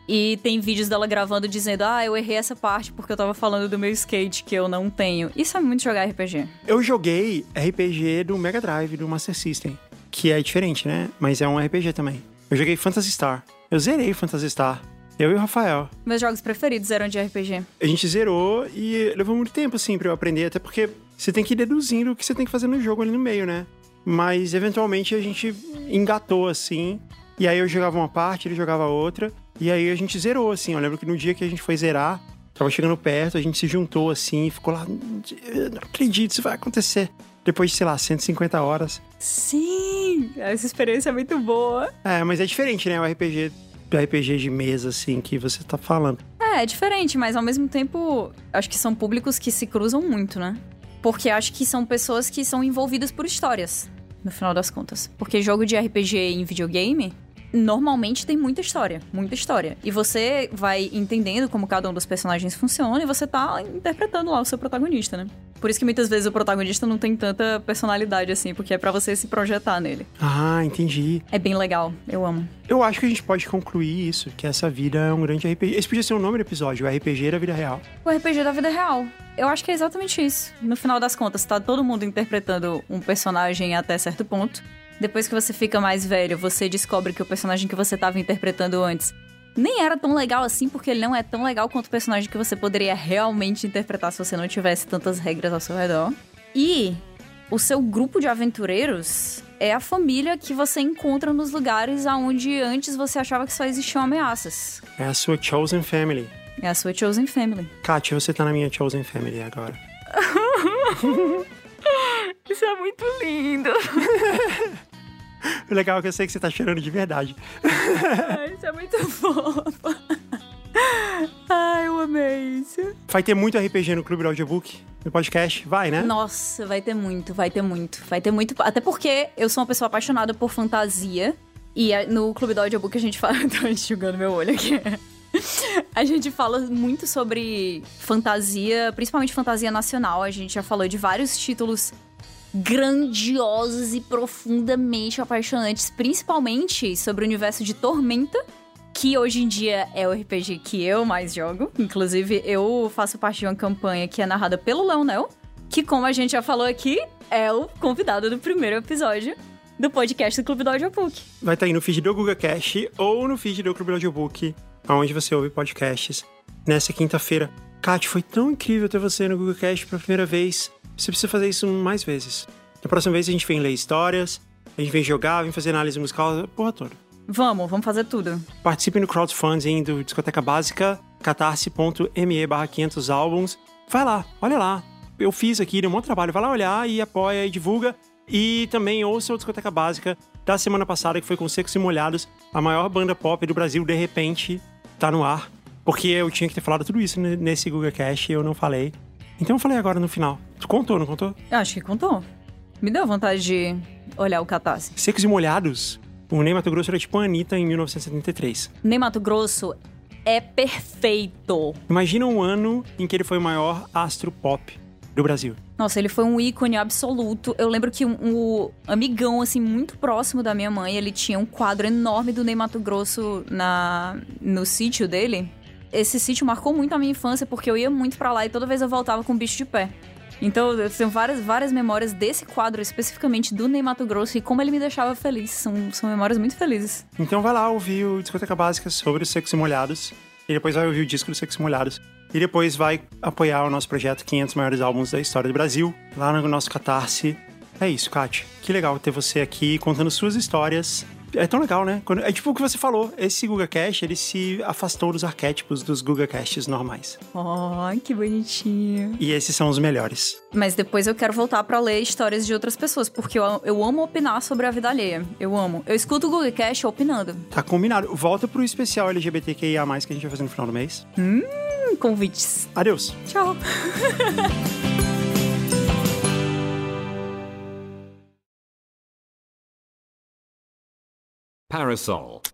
E tem vídeos dela gravando dizendo, eu errei essa parte porque eu tava falando do meu skate que eu não tenho. Isso é muito jogar RPG. Eu joguei RPG do Mega Drive, do Master System, que é diferente, né? Mas é um RPG também. Eu joguei Phantasy Star. Eu zerei Phantasy Star. Eu e o Rafael. Meus jogos preferidos eram de RPG. A gente zerou e levou muito tempo, assim, pra eu aprender. Até porque você tem que ir deduzindo o que você tem que fazer no jogo ali no meio, né? Mas, eventualmente, a gente engatou, assim. E aí eu jogava uma parte, ele jogava outra. E aí a gente zerou, assim. Eu lembro que no dia que a gente foi zerar, tava chegando perto, a gente se juntou, assim, e ficou lá... Eu não acredito, isso vai acontecer. Depois de, sei lá, 150 horas. Sim! Essa experiência é muito boa. Mas é diferente, né? O RPG de mesa, assim, que você tá falando. É diferente, mas ao mesmo tempo, acho que são públicos que se cruzam muito, né? Porque acho que são pessoas que são envolvidas por histórias, no final das contas. Porque jogo de RPG em videogame, normalmente tem muita história, muita história. E você vai entendendo como cada um dos personagens funciona e você tá interpretando lá o seu protagonista, né? Por isso que muitas vezes o protagonista não tem tanta personalidade assim, porque é pra você se projetar nele. Ah, entendi. É bem legal, eu amo. Eu acho que a gente pode concluir isso, que essa vida é um grande RPG. Esse podia ser o nome do episódio, o RPG da vida real. O RPG da vida real. Eu acho que é exatamente isso. No final das contas, tá todo mundo interpretando um personagem até certo ponto. Depois que você fica mais velho, você descobre que o personagem que você tava interpretando antes nem era tão legal assim, porque ele não é tão legal quanto o personagem que você poderia realmente interpretar se você não tivesse tantas regras ao seu redor. E o seu grupo de aventureiros é a família que você encontra nos lugares onde antes você achava que só existiam ameaças. É a sua chosen family. É a sua chosen family. Kátia, você tá na minha chosen family agora. Isso é muito lindo. O legal é que eu sei que você tá chorando de verdade. Isso é muito fofo. Ai, eu amei isso. Vai ter muito RPG no Clube do Audiobook, no podcast? Vai, né? Nossa, vai ter muito. Até porque eu sou uma pessoa apaixonada por fantasia. E no Clube do Audiobook a gente fala... Tô enxugando meu olho aqui. A gente fala muito sobre fantasia, principalmente fantasia nacional. A gente já falou de vários títulos grandiosos e profundamente apaixonantes, principalmente sobre o universo de Tormenta, que hoje em dia é o RPG que eu mais jogo. Inclusive, eu faço parte de uma campanha que é narrada pelo Leonel, que, como a gente já falou aqui, é o convidado do primeiro episódio do podcast do Clube do Audiobook. Vai estar aí no feed do GugaCast ou no feed do Clube do Audiobook, onde você ouve podcasts, nessa quinta-feira. Kátia, foi tão incrível ter você no GugaCast pela primeira vez. Você precisa fazer isso mais vezes. Da próxima vez a gente vem ler histórias, a gente vem jogar, vem fazer análise musical, a porra toda. Vamos fazer tudo. Participe no crowdfunding do Discoteca Básica, catarse.me/500 álbuns. Vai lá, olha lá. Eu fiz aqui, deu um bom trabalho. Vai lá olhar e apoia e divulga. E também ouça o Discoteca Básica da semana passada, que foi com Secos e Molhados, a maior banda pop do Brasil, de repente, tá no ar. Porque eu tinha que ter falado tudo isso nesse GugaCast e eu não falei. Então eu falei agora no final. Tu contou, não contou? Eu acho que contou. Me deu vontade de olhar o Catarse. Secos e Molhados. O Ney Matogrosso era tipo a Anitta em 1973. Ney Matogrosso é perfeito. Imagina um ano em que ele foi o maior astro pop do Brasil. Nossa, ele foi um ícone absoluto. Eu lembro que um amigão, assim, muito próximo da minha mãe, ele tinha um quadro enorme do Ney Matogrosso no sítio dele. Esse sítio marcou muito a minha infância, porque eu ia muito pra lá e toda vez eu voltava com um bicho de pé. Então, eu tenho várias memórias desse quadro, especificamente do Ney Matogrosso, e como ele me deixava feliz. São memórias muito felizes. Então vai lá ouvir o Discoteca Básica sobre os Secos e Molhados, e depois vai ouvir o disco dos Secos e Molhados, e depois vai apoiar o nosso projeto 500 Maiores Álbuns da História do Brasil, lá no nosso Catarse. É isso, Kátia. Que legal ter você aqui contando suas histórias. É tão legal, né? É tipo o que você falou, esse GugaCast, ele se afastou dos arquétipos dos GugaCasts normais. Oh, que bonitinho. E esses são os melhores. Mas depois eu quero voltar pra ler histórias de outras pessoas, porque eu amo opinar sobre a vida alheia. Eu amo. Eu escuto o GugaCast opinando. Tá combinado. Volta pro especial LGBTQIA+, que a gente vai fazer no final do mês. Convites. Adeus. Tchau. Parasol.